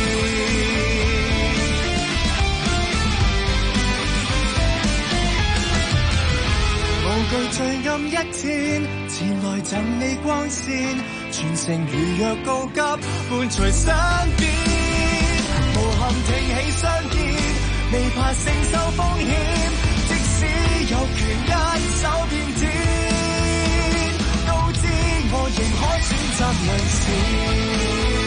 無懼最暗一天，前來贈你光線，全城如若告急伴隨身邊，無憾挺起相見，未怕承受風險，即使有權一手變天，都知我仍可選擇良善。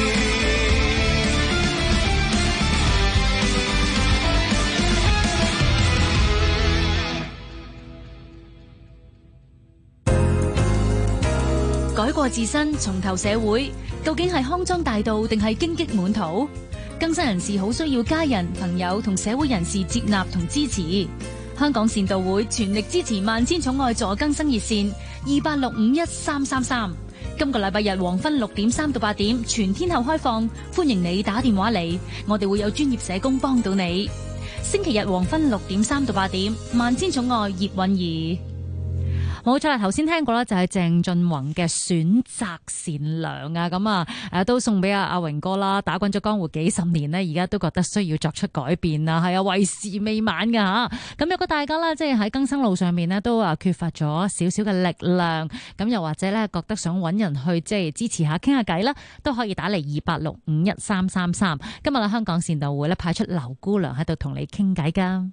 改過自身，重投社會，究竟係康莊大道定係荊棘滿途？更生人士好需要家人、朋友同社會人士接納同支持。香港善導會全力支持萬千寵愛助更生熱線28651333。今個禮拜日黃昏6點3到8點，全天候開放，歡迎你打電話嚟，我哋會有專業社工幫到你。星期日黃昏6點3到8點，萬千寵愛葉韻儀。 冇錯啦，頭先聽過啦，就係鄭俊弘嘅選擇善良啊，咁啊都送俾阿榮哥啦。打滾咗江湖幾十年呢，而家都覺得需要作出改變啦，係啊，為時未晚噶吓。咁如果大家啦，即係喺更生路上面呢，都缺乏咗少少嘅力量，咁又或者咧覺得想揾人去即係支持下傾下偈啦，都可以打嚟28651333。今日啦，香港善導會咧派出劉姑娘喺度同你傾偈噶。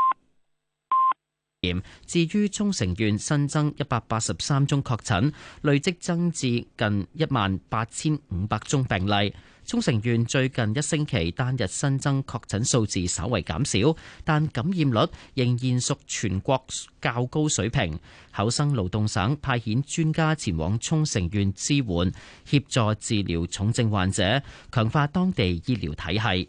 至於沖繩縣新增183宗確診，累積增至近18500宗病例。沖繩縣最近一星期單日新增確診數字稍為減少，但感染率仍然屬全國較高水平。厚生勞動省派遣專家前往沖繩縣支援，協助治療重症患者，強化當地醫療體系。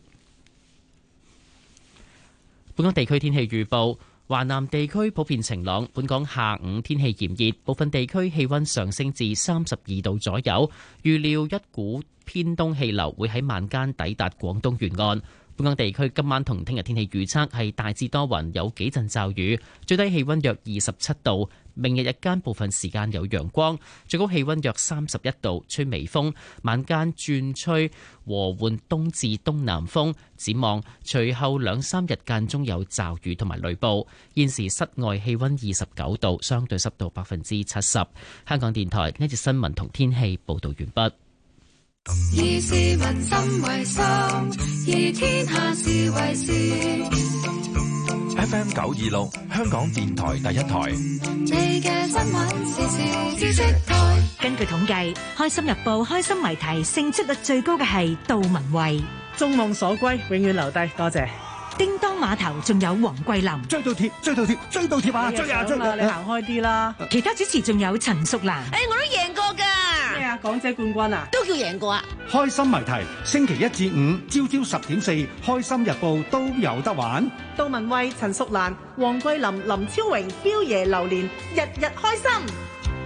本港地區天氣預報。華南地區普遍晴朗，本港下午天氣炎熱，部分地區氣溫上升至32度左右。預料一股偏東氣流會喺晚間抵達廣東沿岸。本港地區今晚同聽日天氣預測係大致多雲，有幾陣驟雨，最低氣溫約27度。明日日間部分時間有陽光，最高氣溫約31度，吹微風，晚間轉吹和緩東至東南風。展望隨後2-3日間中有驟雨同埋雷暴。現時室外氣溫29度，相對濕度70%。香港電台呢節新聞同天氣報道完畢。 以市民心為心，以天下事為事。 FM 926，香港電台第一台。 你嘅新聞時事知識台。 根據統計，開心日報開心謎題勝出率最高嘅係杜文慧。 眾望所歸，永遠留低，多謝。 叮當碼頭仲有黃桂林。 追到貼，追到貼，追到貼啊！追啊追啊！你行開啲啦。 其他主持仲有陳淑蘭。 我都贏過㗎。 咩啊？港姐冠軍啊？ 都叫贏過啊！ 開心謎題，星期1至5朝朝10.4，開心日報都有得玩。 杜文慧、陳淑蘭、黃桂林、林超榮、彪爺榴蓮，日日開心。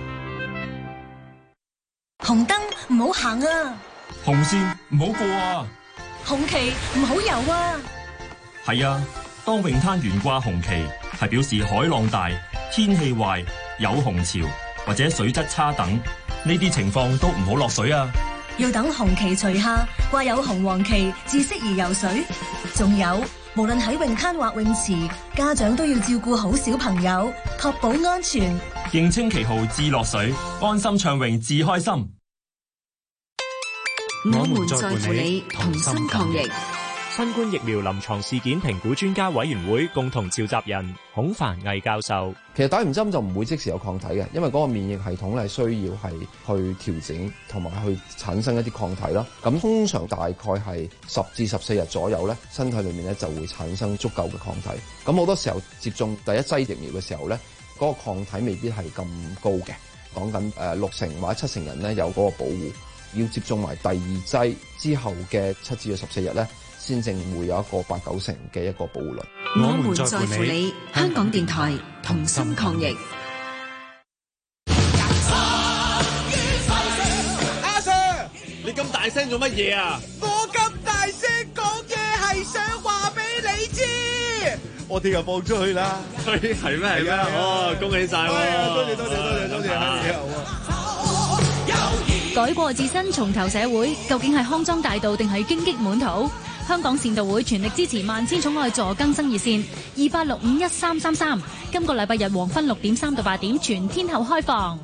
紅燈唔好行啊！ 紅線唔好過啊！ 紅旗唔好游啊！ 係啊，當泳灘懸掛紅旗，係表示海浪大、天氣壞、有紅潮或者水質差等，呢啲情況都唔好落水啊！ 要等紅旗除下，掛有紅黃旗至適宜游水。仲有，無論喺泳灘或泳池，家長都要照顧好小朋友，確保安全。 認清旗號至落水，安心暢泳至開心。 我們在乎你，同心抗疫。 新冠疫苗臨床事件評估專家委員會共同召集人孔繁毅教授， 其實打完針就唔會即時有抗體嘅，因為嗰個免疫系統係需要係去調整同埋去產生一啲抗體啦。咁通常大概係10至14日左右咧，身體裏面咧就會產生足夠嘅抗體。咁好多時候接種第一劑疫苗嘅時候咧，嗰個抗體未必係咁高嘅，講緊6成或者7成人咧有嗰個保護。要接種埋第2劑之後嘅7至14日咧，先正會有一個8-9成嘅一個保護率。 我們在乎你，香港電台同心抗疫。 阿 Sir， 你咁大聲做乜嘢啊？我咁大聲講嘢係想話俾你知，我哋又放出去啦。係咩？係啊！哦，恭喜晒！多謝。 改過自身，重投社會，究竟係康莊大道定係荊棘滿途？香港善導會全力支持萬千寵愛助更生熱線28651333，今個禮拜日黃昏6點3到8點全天候開放。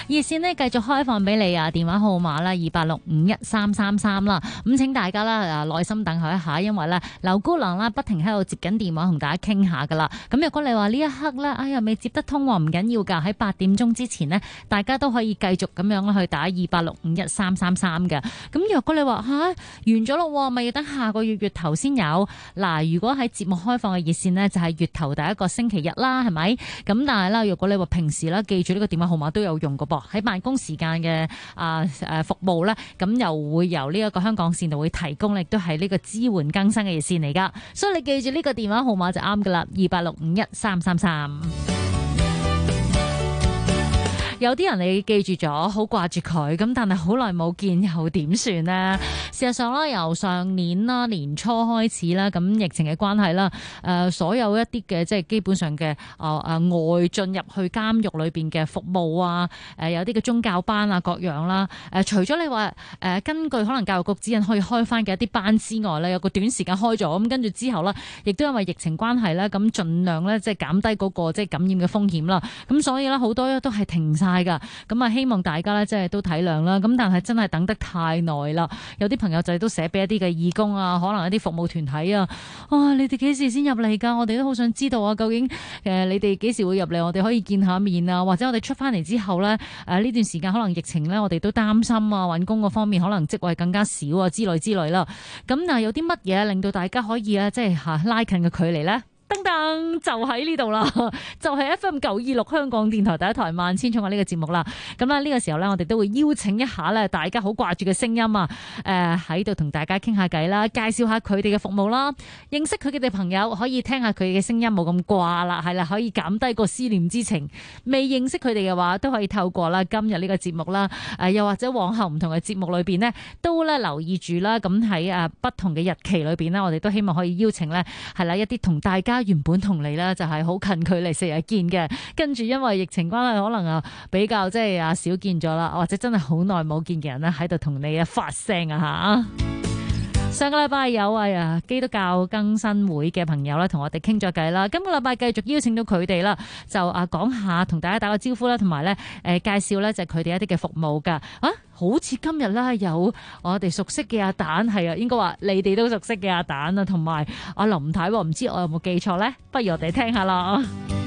熱線呢繼續開放俾你啊，電話號碼啦28651333啦。咁請大家啦耐心等候一下，因為咧劉姑娘啦不停喺度接緊電話同大家傾下噶啦。咁如果你話呢一刻咧，哎呀未接得通，唔緊要噶，喺8點鐘之前呢，大家都可以繼續咁樣去打28651333嘅。咁若果你話完咗咯，咪要等下個月頭先有。嗱，如果喺節目開放嘅熱線呢，就係月頭第一個星期日啦，係咪？咁但係啦，如果你話平時啦，記住呢個電話號碼都有用㗎噃。喺辦公時間嘅服務咧，咁又會由呢一個香港線度會提供，亦都係呢個支援更新嘅熱線嚟噶。所以你記住呢個電話號碼就啱噶啦，28651333。有啲人你記住咗，好掛住佢，咁但係好耐冇見，又點算呢？事實上啦，由上年啦年初開始啦，咁疫情嘅關係啦，所有一啲嘅即係基本上嘅外進入去監獄裏邊嘅服務啊，有啲嘅宗教班啊各樣啦，除咗你話根據可能教育局指引可以開翻嘅一啲班之外咧，有個短時間開咗，咁跟住之後啦，亦都因為疫情關係咧，咁盡量咧即係減低嗰個即係感染嘅風險啦，咁所以咧好多都係停晒。咁啊，希望大家咧即係都體諒啦。咁但係真係等得太耐啦，有啲朋友就都寫俾一啲嘅義工啊，可能一啲服務團體啊，你哋幾時先入嚟㗎？我哋都好想知道啊，究竟你哋幾時會入嚟？我哋可以見下面啊，或者我哋出翻嚟之後咧，呢段時間可能疫情咧，我哋都擔心啊，揾工嗰方面可能職位更加少啊，之類啦。咁但係有啲乜嘢令到大家可以即係拉近嘅距離咧？噔噔就喺呢度啦，就係 FM926 香港電台第一台萬千寵愛呢個節目啦。咁呢個時候呢，我哋都會邀請一下咧，大家好掛住嘅聲音啊，喺度同大家傾下偈啦，介紹下佢哋嘅服務啦，認識佢哋嘅朋友可以聽下佢嘅聲音，冇咁掛啦，係啦，可以減低個思念之情。未認識佢哋嘅話，都可以透過啦今日呢個節目啦，又或者往後唔同嘅節目裏邊呢，都咧留意住啦。咁喺不同嘅日期裏邊呢，我哋都希望可以邀請呢係啦一啲同大家原本同你咧就係好近距離成日見嘅，跟住因為疫情關係，可能比較即係少見咗啦，或者真係好耐冇見嘅人咧喺度同你發聲啊吓！上個禮拜有基督教更新會嘅朋友咧同我哋傾咗偈啦，今個禮拜繼續邀請到佢哋啦，就講下同大家打個招呼啦，同埋咧介紹咧就係佢哋一啲嘅服務噶好似今日咧有我哋熟悉嘅阿蛋，係啊，應該話你哋都熟悉嘅阿蛋啊，同埋阿林太，唔知我有冇記錯咧？不如我哋聽下啦。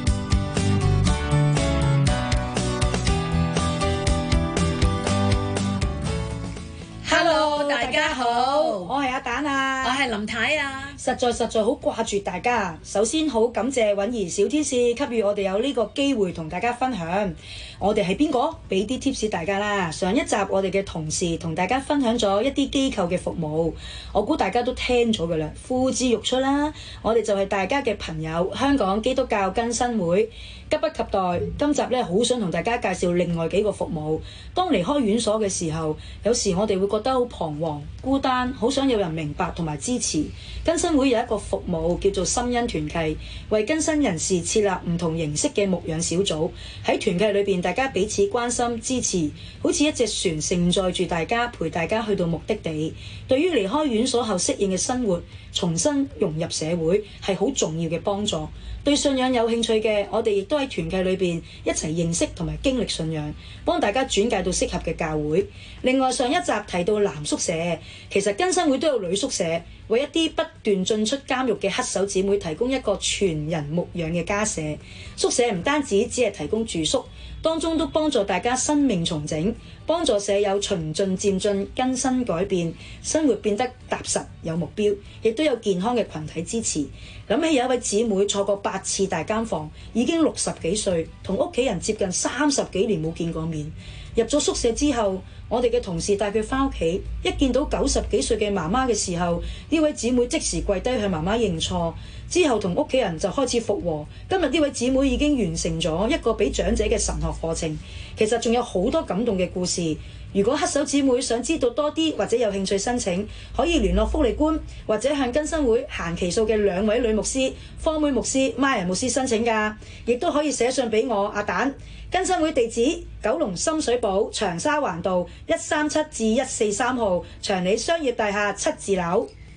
Hello， 大家好，我係阿蛋啊， 我係林太啊。 實在好掛住大家。首先好感謝允兒小天使給予我哋有呢個機會同大家分享。我哋係邊個？俾啲 tips 大家啦。上一集我哋嘅同事同大家分享咗一啲機構嘅服務，我估大家都聽咗㗎啦，呼之欲出啦。我哋就係大家嘅朋友，香港基督教更新會。急不及待，今集咧好想同大家介紹另外幾個服務。當離開院所嘅時候，有時我哋會覺得好彷徨、孤單，好想有人明白同埋支持。更新會有一個服務叫做心恩團契，為更新人士設立唔同形式嘅牧養小組。喺團契裏邊，大家彼此關心支持，好似一隻船承載住大家，陪大家去到目的地。對於離開院所後適應嘅生活，重新融入社會係好重要嘅幫助。對信仰有興趣嘅，我哋亦都喺團契裏邊一齊認識同埋經歷信仰，幫大家轉介到適合嘅教會。另外上一集提到男宿舍，其實更新會都有女宿舍，為一啲不斷進出監獄嘅黑手姊妹提供一個全人牧養嘅家舍。宿舍唔單止只係提供住宿，當中都幫助大家生命重整，幫助舍友循序漸進更新改變，生活變得踏實有目標，亦都有健康嘅群體支持。諗起有一位姊妹坐過8次大監房，已經60幾歲，同屋企人接近30幾年冇見過面。入咗宿舍之後，我哋嘅同事帶佢返屋企，一見到90幾歲嘅媽媽嘅時候，呢位姊妹即時跪低向媽媽認錯，之後同屋企人就開始復和。今日呢位姊妹已經完成咗一個俾長者嘅神學課程。其實仲有好多感動嘅故事。如果黑手姊妹想知道多啲或者有興趣申請，可以聯絡福利官或者向更新會行期數嘅2位女牧師方妹牧師、Maya牧師申請㗎，亦都可以寫信俾我阿蛋。更新會地址：九龍深水埗長沙灣道137至143號長利商業大廈7字樓。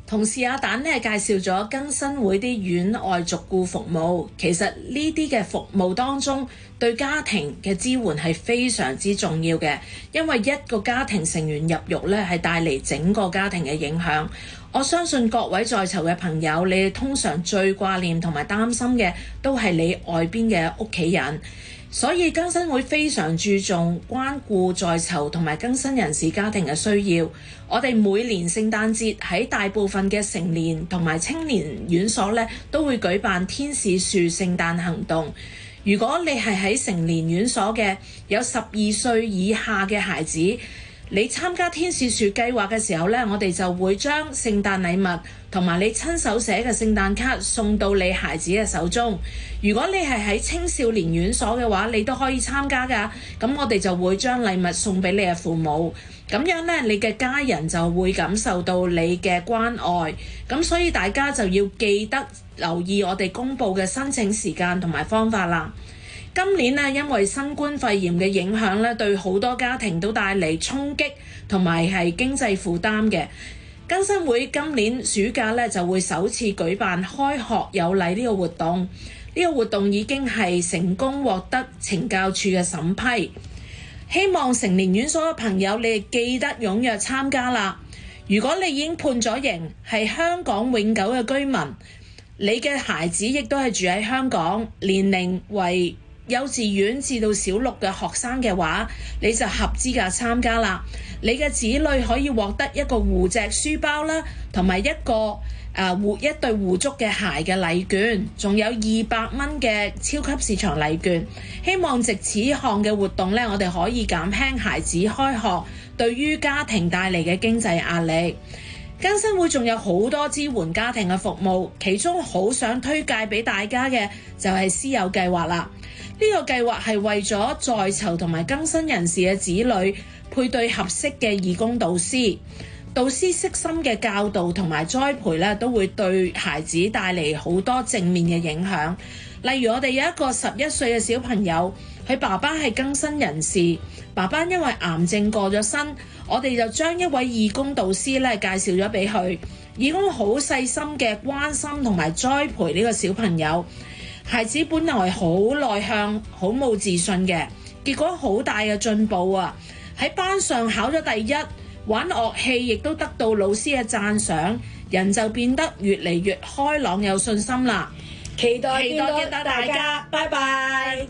同事阿蛋咧介紹咗更新會啲院外續顧服務，其實呢啲嘅服務當中對家庭嘅支援係非常之重要嘅，因為一個家庭成員入獄咧係帶嚟整個家庭嘅影響。我相信各位在囚嘅朋友，你哋通常最掛念同埋擔心嘅都係你外邊嘅屋企人。所以更新會非常注重關顧在囚同埋更新人士家庭嘅需要。我哋每年聖誕節喺大部分嘅成年同埋青年院所咧，都會舉辦天使樹聖誕行動。如果你係喺成年院所嘅，有12歲以下嘅孩子，你參加天使樹計劃嘅時候呢，我哋就會將聖誕禮物同埋你親手寫嘅聖誕卡送到你孩子嘅手中。如果你係喺青少年院所嘅話，你都可以參加㗎。咁我哋就會將禮物送俾你嘅父母，咁樣呢，你嘅家人就會感受到你嘅關愛。咁所以大家就要記得留意我哋公佈嘅申請時間同埋方法啦。今年呢，因為新冠肺炎嘅影響咧，對好多家庭都帶嚟衝擊同埋係經濟負擔嘅。更新會今年暑假咧就會首次舉辦開學有禮呢個活動，呢個活動已經係成功獲得懲教處嘅審批。希望成年院所嘅朋友，你哋記得踴躍參加啦。如果你已經判咗刑，係香港永久嘅居民，你嘅孩子亦都係住喺香港，年齡為幼稚園至到小六嘅學生嘅話，你就合資格參加啦。你嘅子女可以獲得一個護脊書包啦，同埋一對護足嘅鞋嘅禮券，仲有200蚊嘅超級市場禮券。希望藉此項嘅活動呢，我哋可以減輕孩子開學對於家庭帶嚟嘅經濟壓力。更新會仲有好多支援家庭嘅服務，其中好想推介俾大家嘅就係師友計劃啦。呢個計劃係為咗在囚同埋更新人士嘅子女配對合適嘅義工導師，導師悉心嘅教導同埋栽培咧，都會對孩子帶嚟好多正面嘅影響。例如我哋有一個11歲嘅小朋友，佢爸爸係更新人士，爸爸因為癌症過咗身，我哋就將一位義工導師咧介紹咗俾佢，義工好細心嘅關心同埋栽培呢個小朋友。孩子本來好內向、好冇自信嘅，結果好大嘅進步啊！喺班上考咗第1，玩樂器亦都得到老師嘅讚賞，人就變得越嚟越開朗有信心啦！期待見到大家，拜拜。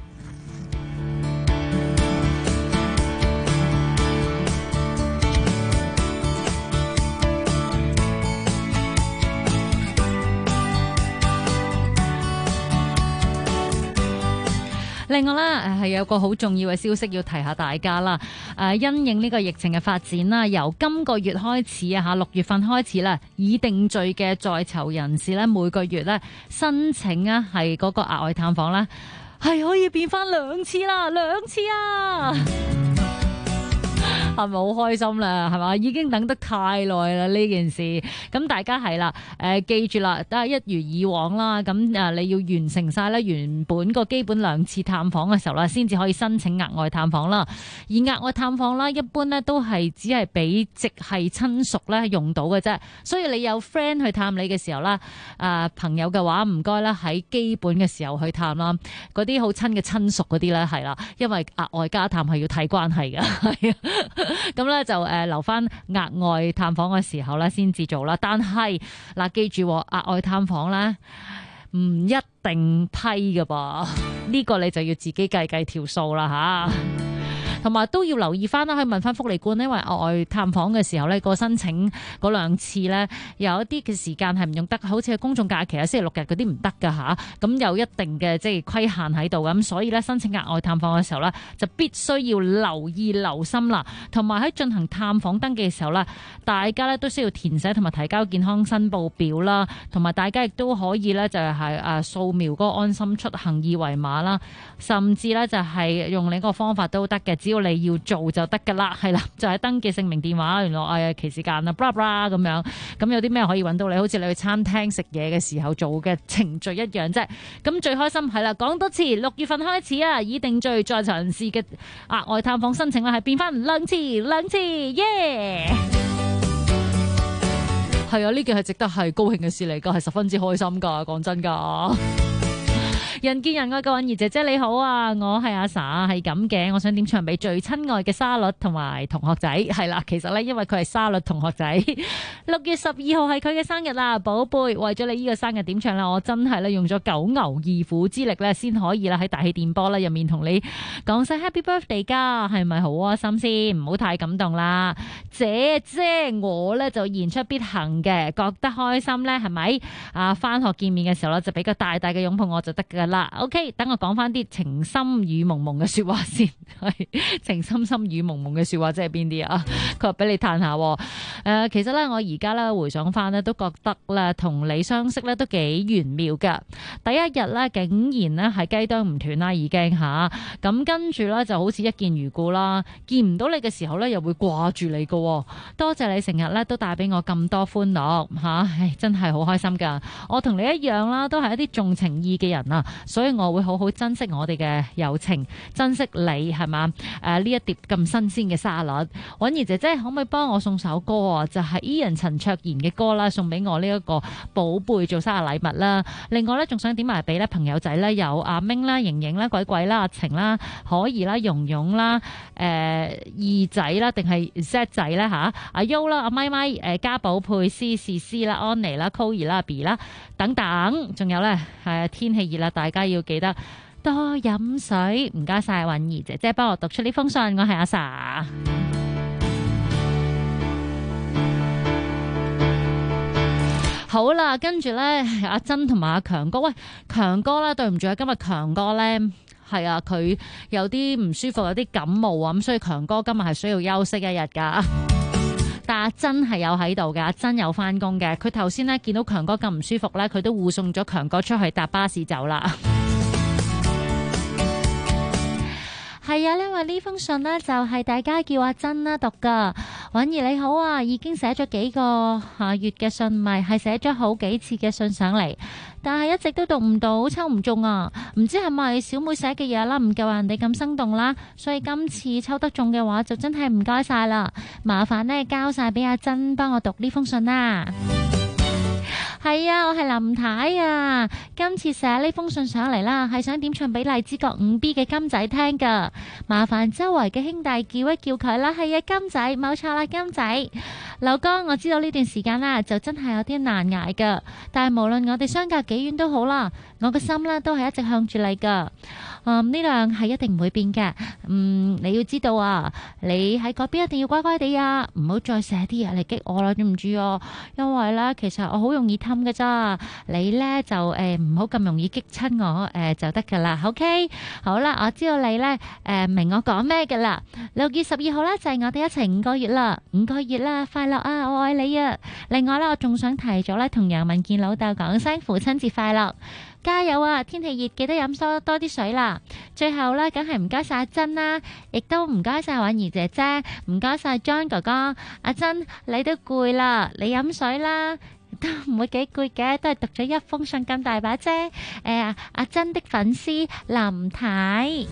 另外啦，係有個好重要嘅消息要提下大家啦。因應呢個疫情嘅發展啦，由今個月開始啊，6月份開始啦，已定罪嘅在囚人士咧，每個月咧申請啊，係嗰個額外探訪啦，係可以變翻2次啦，2次啊！係咪好開心啦？係嘛，已經等得太耐啦呢件事。咁大家係啦，記住啦，都係一如以往啦。咁你要完成晒咧原本個基本2次探訪嘅時候啦，先至可以申請額外探訪啦。而額外探訪啦，一般咧都係只係俾直系親屬咧用到嘅啫。所以你有 friend 去探你嘅時候啦，朋友嘅話唔該啦，喺基本嘅時候去探啦。嗰啲好親嘅親屬嗰啲咧係啦，因為額外加探係要睇關係嘅，係啊。咁咧就留翻額外探訪嘅時候咧先至做啦，但係嗱記住額外探訪咧唔一定批㗎噃，呢個你就要自己計條數啦吓。同埋都要留意翻啦，去問翻福利館，因為額外探訪嘅時候呢，個申請嗰2次呢，有一啲嘅時間係唔用得，好似係公眾假期啊、星期6日嗰啲唔得㗎吓，咁有一定嘅即係規限喺度咁，所以呢，申請額外探訪嘅時候呢，就必須要留心啦，同埋喺進行探訪登記嘅時候呢，大家呢都需要填寫同埋提交健康申報表啦，同埋大家亦都可以呢，就係掃描嗰個安心出行二維碼啦，甚至呢，就係用另一個方法都得嘅，只要你要做就得噶啦，係啦，就係登記姓名、電話、聯絡期時間啊 blah blah 咁樣，咁有啲咩可以揾到你？好似你去餐廳食嘢嘅時候做嘅程序一樣啫。咁最開心係啦，講多次，6月份開始啊，已定罪在囚人士嘅額外探訪申請啦，係變翻2次，耶！ 係啊，呢件係值得係高興嘅事嚟噶，係十分之開心噶，講真噶。人見人愛嘅韻兒姐姐你好啊，我係阿 sa， 係咁嘅，我想點唱俾最親愛嘅沙律同埋同學仔，係啦，其實呢，因為佢係沙律同學仔，6月12號係佢嘅生日啦，寶貝，為咗你呢個生日點唱啦，我真係咧用咗九牛二虎之力咧，先可以啦喺大氣電波啦入面同你講聲 Happy Birthday 噶，係咪好開心先？唔好太感動啦，姐姐我咧就言出必行嘅，覺得開心咧係咪？啊，翻學見面嘅時候咧就俾個大大嘅擁抱我就得噶啦。OK， 等我講翻啲情深雨濛濛嘅說話先，係情深深雨濛濛嘅說話即係邊啲啊？佢話俾你嘆下，其實咧我而家咧回想翻咧都覺得咧同你相識咧都幾玄妙噶。第一日咧竟然咧係雞啄唔斷啦，已經吓，咁跟住咧就好似一見如故啦，見唔到你嘅時候咧又會掛住你噶。多謝你成日咧都帶俾我咁多歡樂吓，真係好開心噶。我同你一樣啦，都係一啲重情義嘅人啊，所以我會好好珍惜我哋嘅友情，珍惜你係嘛？呢一碟咁新鮮嘅沙律，韻兒姐姐可唔可以幫我送首歌啊？就係 Ian 陳卓賢嘅歌啦，送俾我呢一個寶貝做生日禮物啦。另外咧，仲想點埋俾咧朋友仔咧，有阿明啦、瑩瑩啦、鬼鬼啦、阿晴啦、可怡啦、蓉蓉啦、二仔啦，定係 Z 仔啦吓，阿 U 啦、阿咪咪、家寶、佩斯、思思啦、安妮啦、Coir 啦、B 啦等等，仲有咧天氣熱啦，大家要記得多飲水。唔該晒韻兒姐姐幫我讀出呢封信，我係阿 sa。好啦，跟住咧阿珍同埋阿強哥，喂，強哥咧對唔住啊，今日強哥咧係啊，佢有啲唔舒服，有啲感冒啊，咁所以強哥今日係需要休息一日噶。但阿珍係有喺度嘅，阿珍有翻工嘅，佢頭先咧見到強哥咁唔舒服咧，佢都護送咗強哥出去搭巴士走啦。係啊，因為呢封信呢，就係大家叫阿珍啦讀噶。韻兒你好啊，已經寫咗幾個月嘅信，咪係寫咗好幾次嘅信上嚟，但係一直都讀唔到，抽唔中啊！唔知係咪小妹寫嘅嘢啦，唔夠人哋咁生動啦，所以今次抽得中嘅話就真係唔該晒啦，麻煩呢交晒俾阿珍幫我讀呢封信啦。係啊，我係林太啊，今次寫呢封信上嚟啦，係想點唱俾荔枝角5B 嘅金仔聽噶，麻煩周圍嘅兄弟叫一叫佢啦。係啊，金仔，冇錯啦，金仔，劉哥，我知道呢段時間啦，就真係有啲難捱噶，但係無論我哋相隔幾遠都好啦，我個心呢都係一直向住你噶。呢樣係一定唔會變嘅。你要知道啊，你喺嗰邊一定要乖乖地啊，唔好再寫啲嘢嚟激我啦，知唔知啊？因為咧，其實我好容易氹㗎咋，你咧就唔好咁容易激親我就得噶啦。OK， 好啦，我知道你咧明我講咩噶啦。6月12號咧就係我哋一齊5個月啦，5個月啦，快樂啊，我愛你啊！另外咧，我仲想提咗咧，同楊文健老豆講聲父親節快樂。加油啊！天氣熱，記得飲多啲水啦。最後咧，梗係唔該晒阿珍啦，亦都唔該晒韻兒姐姐，唔該晒 John 哥哥。阿珍，你都攰啦，你飲水啦，都唔會幾攰嘅，都係讀咗一封信咁大把啫。阿珍的粉絲林太。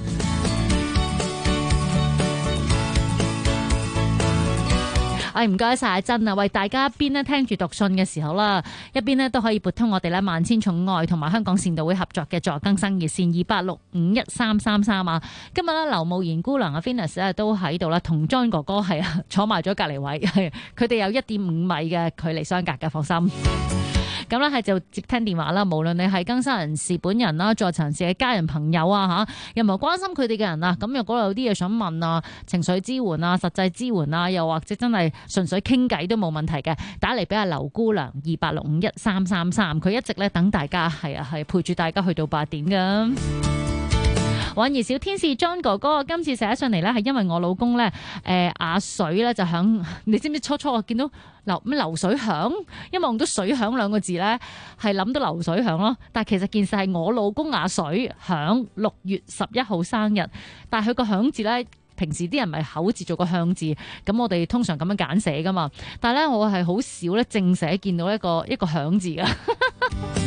唔該晒阿珍啊！為大家一邊咧聽住讀信嘅時候啦，一邊咧都可以撥通我哋咧萬千寵愛同埋香港善導會合作嘅助更生熱線28651333啊！今日咧劉慕賢姑娘阿 Venus 都喺度啦，同 John 哥哥係坐埋咗隔離位，佢哋有1.5米嘅距離相隔嘅，放心。咁咧係就接聽電話啦，無論你係更生人士本人啦，在場人士嘅家人朋友啊嚇，任何關心佢哋嘅人啊，咁若果有啲嘢想問啊，情緒支援啊，實際支援啊，又或者真係純粹傾偈都冇問題嘅，打嚟俾阿劉姑娘28651333，佢一直咧等大家係陪住大家去到8點㗎。韻兒小天使 John 哥哥今次寫上嚟咧，係因為我老公咧阿水咧就響，你知唔知初我見到流水響，因為用到水響2個字咧，係諗到流水響咯。但係其實件事係我老公阿水響6月11號生日，但係佢個響字咧，平時啲人咪口字做個向字，咁我哋通常咁樣簡寫噶嘛。但係咧，我係好少咧正寫見到一個響字噶。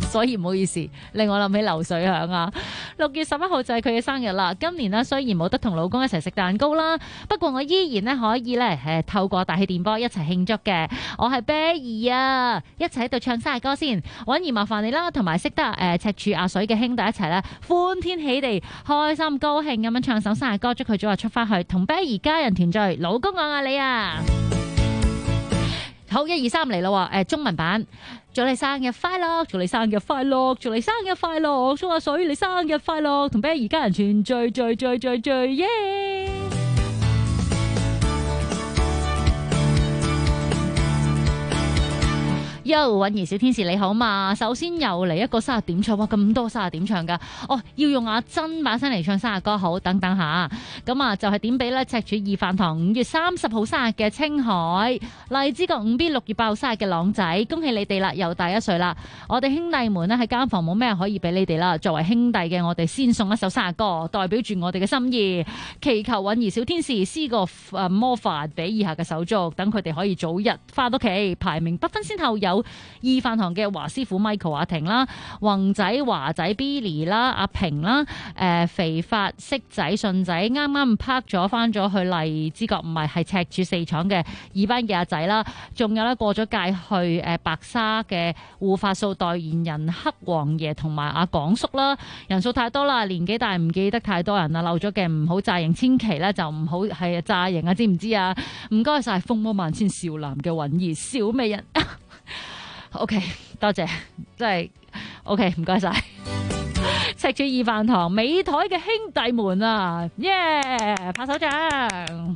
所以唔好意思，令我諗起流水響啊。6月11號就係佢嘅生日啦。今年呢，雖然冇得同老公一齊食蛋糕啦，不過我依然呢可以呢透過大氣電波一齊慶祝嘅。我係 Bear 啊，一齊喺度唱生日歌先。婉兒麻煩你啦，同埋識得赤柱阿水嘅兄弟一齊呢，歡天喜地、開心高興咁樣唱首生日歌，祝佢早日出翻去同 Bear 家人團聚。老公我愛你啊！好，1、2、3嚟咯，中文版，祝你生日快樂，祝你生日快樂，祝你生日快樂，祝阿水你生日快樂，同 Bear 家人團聚聚耶！Yo， 韻兒小天使你好嘛？首先又嚟一個生日點唱，哇咁多生日點唱噶，要用阿珍把聲嚟唱生日歌，好，等等下，咁啊就係點俾咧赤柱義飯堂5月30號生日嘅青海，荔枝角5B 6月8號生日嘅朗仔，恭喜你哋啦，又大1歲啦！我哋兄弟們呢喺間房冇咩可以俾你哋啦，作為兄弟嘅我哋先送一首生日歌，代表住我哋嘅心意，祈求韻兒小天使施個魔法俾以下嘅手足，等佢哋可以早日翻屋企，排名不分先後有義飯堂嘅華師傅 Michael 阿婷啦，宏仔華仔 Billy 啦，阿平啦，肥發色仔順仔啱啱拍咗翻咗去荔枝角，唔係赤柱4廠嘅2班嘅阿仔啦，仲有咧過咗界去白沙嘅護髮素代言人黑王爺同埋阿港叔啦，人數太多啦，年紀大唔記得太多人啦，漏咗嘅唔好詐型，千祈咧就唔好係詐型啊，知唔知啊？唔該晒風魔萬千少男嘅韻兒小美人。OK， 多謝，真係 OK， 唔該晒。赤柱義飯堂美台嘅兄弟們啊，耶、yeah， 拍手掌。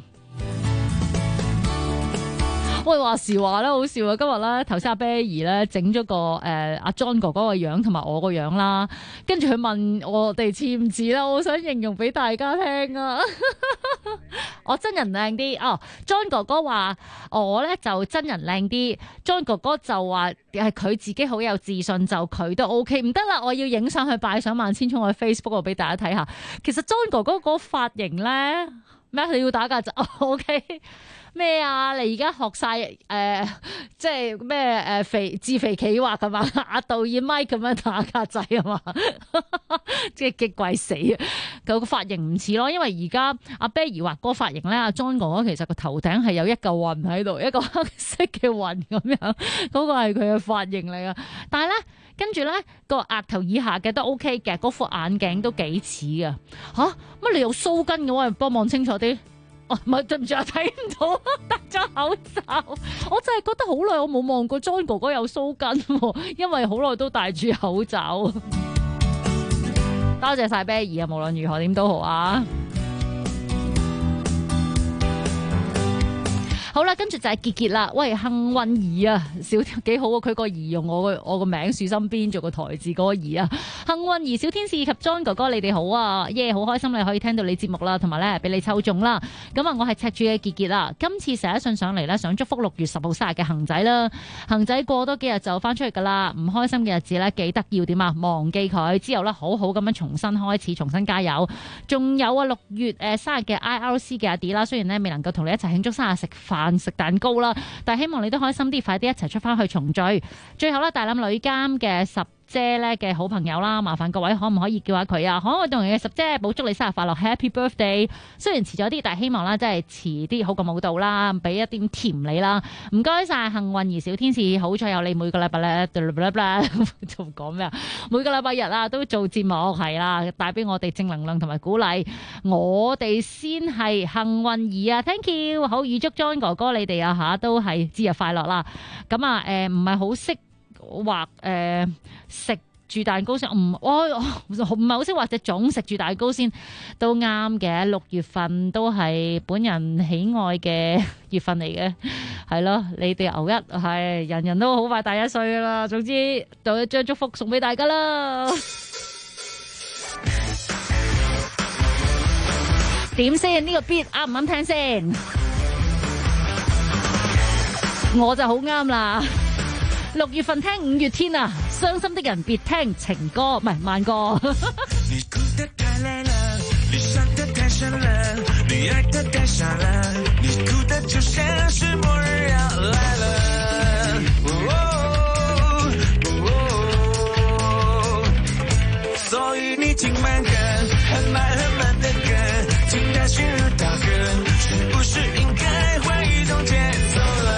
喂，話時話咧，好笑啊！今日咧，頭先阿 Bear 咧整咗個阿 John 哥哥個樣同埋我個樣啦，跟住佢問我哋似唔似啦，我想形容俾大家聽啊！我真人靚啲哦 ，John 哥哥話我咧就真人靚啲 ，John 哥哥就話係佢自己好有自信，就佢都 OK， 唔得啦，我要影相去擺上萬千寵愛 Facebook 度俾大家睇下。其實 John 哥哥個髮型咧咩？佢要打格就 OK。咩啊？你而家學晒即係咩肥自肥企劃㗎嘛？阿導演 Mike 咁樣打格仔啊嘛，即係激鬼死啊！佢個髮型唔似咯，因為而家阿 Bear 畫嗰個髮型咧，阿 John 哥哥其實個頭頂係有一嚿雲喺度，一個黑色嘅雲咁樣，嗰個係佢嘅髮型嚟噶。但係咧，跟住咧個額頭以下嘅都 OK 嘅，嗰副眼鏡都幾似噶。吓？乜你有鬚根嘅？我幫望清楚啲。唔係，對唔住，我睇唔到，戴咗口罩。我真係覺得好耐我冇望過 John 哥哥有鬚根，因為好耐都戴住口罩。多謝晒 Bear 啊，無論如何點都好啊。好啦，跟住就係傑傑啦。喂，幸運兒啊，小幾好啊！佢個兒用我個名豎心邊做個台字嗰個兒啊。幸運兒小天使及 John 哥哥，你哋好啊！耶，好開心你可以聽到你節目啦，同埋咧俾你抽中啦。咁啊，我係赤柱嘅傑傑啦。今次寫信上嚟咧，想祝福6月10號生日嘅恒仔啦。恒仔過多幾日就翻出去噶啦，唔開心嘅日子咧，記得要點啊？忘記佢之後咧，好好咁樣重新開始，重新加油。仲有啊，6月生日嘅 IRC 嘅阿 D 啦，雖然咧未能夠同你一齊慶祝生日食飯食蛋糕啦，但係希望你都開心啲，快啲一齊出翻去重聚。最後咧，大欖女監嘅十姐咧嘅好朋友啦，麻煩各位可唔可以叫下佢啊？可愛動人嘅十姐，保祝你生日快樂 ，Happy Birthday！ 雖然遲咗啲，但係希望啦，真係遲啲好過冇到啦，俾一點甜你啦。唔該晒，幸運兒小天使，好彩有你每個禮拜咧，就講咩啊？每個禮拜日啊都做節目係啦，帶俾我哋正能量同埋鼓勵，我哋先係幸運兒啊 ！Thank you， 好預祝 John 哥哥你哋啊嚇都係節日快樂啦！咁啊唔係好識畫食住蛋糕先，唔係好識畫隻粽食住蛋糕先都啱嘅。6月份都係本人喜愛嘅月份嚟嘅，係咯。你哋牛一係人人都好快大1歲噶啦。總之就將祝福送俾大家啦。點先？呢個 beat 啱唔啱聽先？我就好啱啦。6月份聽5月天啊，傷心的人別聽情歌，唔係慢歌。你哭得太累了，你傷得太深了，你愛得太傻了，你哭得就像是末日要來了。 我與你聽慢歌，很慢很慢的歌，聽它進入到歌，是不是應該換一種節奏了？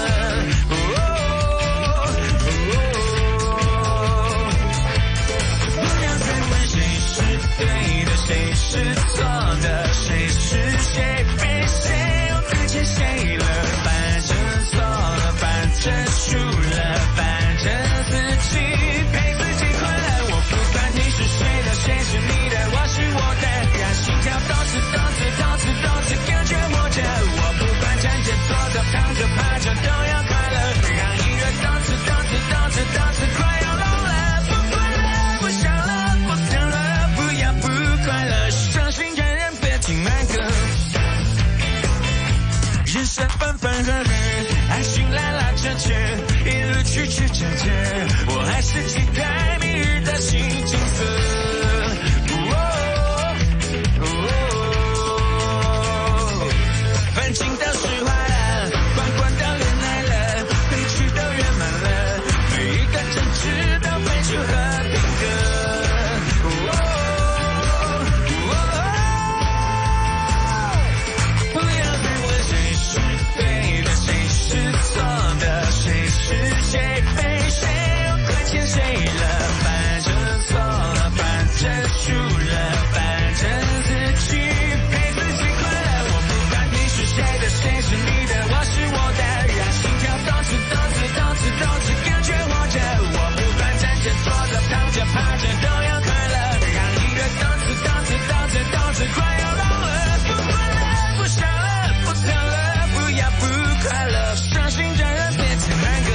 不要再問誰是對的，誰是錯的，誰是誰非誰又虧欠誰了？反正錯了，反正輸了，反正自己陪自己快樂。我不管你是誰的，誰是你的，我是我的，讓心跳動次動次動次動次感覺活着。我不管站着坐着躺着趴着都要快樂，讓音樂動次動次動次動次快要老了。不快樂不想了不疼了，不要不快樂，傷心的人別聽慢歌。人生分分合合，愛情拉拉扯扯，一路曲曲折折，我還是期待明日的新景色。反正都釋懷了，關關都戀愛了，悲劇都圓滿了，每一個爭執都飛出和平歌。不要再問誰是對的，誰是錯的，誰是誰非誰又虧欠誰了？反正錯了，反正輸了，反正自己陪自己快樂。我不管你是誰的，誰是你的，我是我的，讓心跳動次動次動次動次感覺活着。我不管站着坐着躺着趴着都要快樂，讓音樂動次動次動次動次快要老了。不快樂不想了不疼了，不要不快樂，傷心的人別聽慢歌。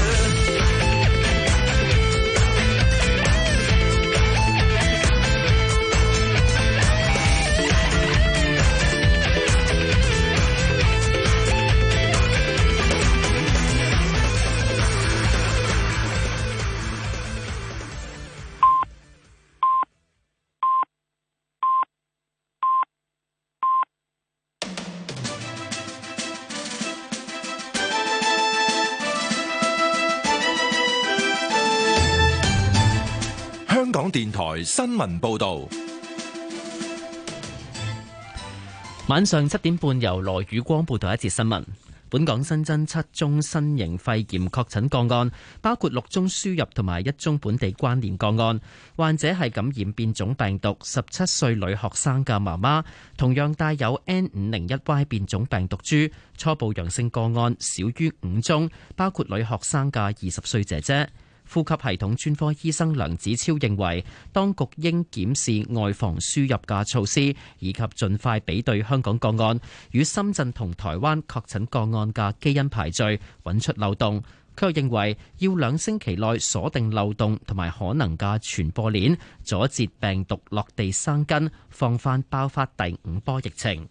香港電台新聞報道， 晚上7點半由羅宇光報道一節新聞。本港新增7宗新型肺炎確診個案，包括6宗輸入同埋1宗本地關聯個案。患者係感染變種病毒17歲女學生嘅媽媽，同樣帶有 N501Y 變種病毒株。初步陽性個案少於5宗，包括女學生嘅20歲姐姐。呼吸系統專科醫生梁子超認為，當局應檢視外防輸入嘅措施，以及盡快比對香港個案與深圳同台灣確診個案嘅基因排序，揾出漏洞。佢又認為要2星期內鎖定漏洞同埋可能嘅傳播鏈，阻截病毒落地生根，防範爆發第5波疫情。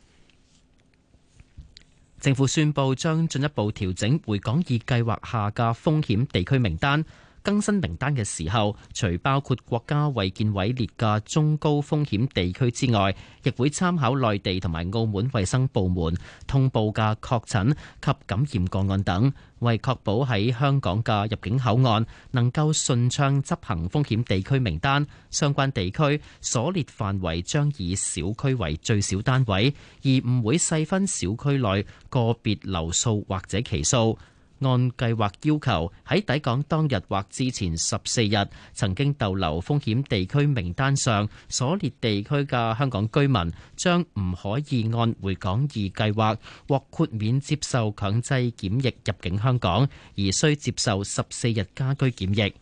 政府宣布將進一步調整回港易計劃下嘅風險地區名單。更新名單嘅時候，除包括國家衛健委列嘅中高風險地區之外，亦會參考內地同埋澳門衛生部門通報嘅確診及感染個案等，為確保喺香港嘅入境口岸能夠順暢執行風險地區名單，相關地區所列範圍將以小區為最小單位，而唔會細分小區內個別樓數或者期數。按計劃要求，喺抵港當日或之前14日曾經逗留風險地區名單上所列地區嘅香港居民，將唔可以按回港易計劃獲豁免接受強制檢疫入境香港，而需接受14日家居檢疫。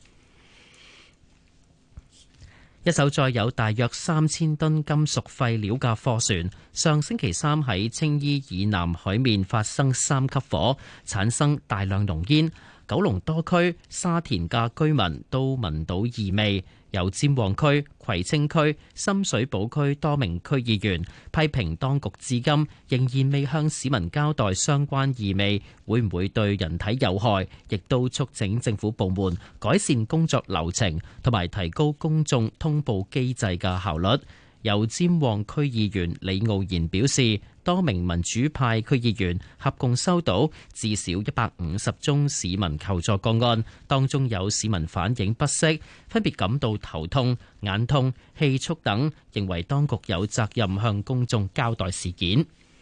一艘載有大約3000噸金屬廢料嘅貨船，上星期3喺青衣以南海面發生3級火，產生大量濃煙。九龍多區、沙田嘅居民都聞到異味。由尖旺區、葵青區、深水埗區多名區議員批評當局至今仍然未向市民交代相關異味會唔會對人體有害，亦都促請政府部門改善工作流程同埋提高公眾通報機制嘅效率。由尖旺區議員李傲然表示， 多名民主派區議員合共收到至少150宗市民求助個案，當中有市民反映不適，分別感到頭痛、眼痛、氣促等，認為當局有責任向公眾交代事件。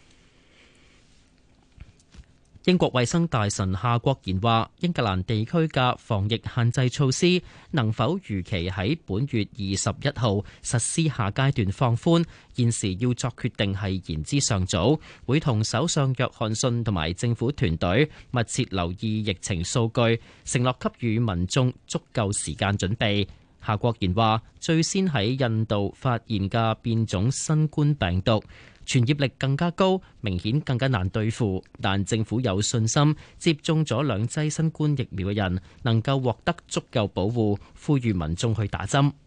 英國衛生大臣夏國賢話，英格蘭地區嘅防疫限制措施能否如期喺本月21號實施下階段放寬，現時要作決定係言之尚早，會同首相約翰遜同埋政府團隊密切留意疫情數據，承諾給予民眾足夠時間準備。夏國賢話，最先喺印度發現嘅變種新冠病毒傳染力更加高，明顯更加難對付，但政府有信心接種咗2劑新冠疫苗嘅人能夠獲得足夠保護，呼籲民眾去打針。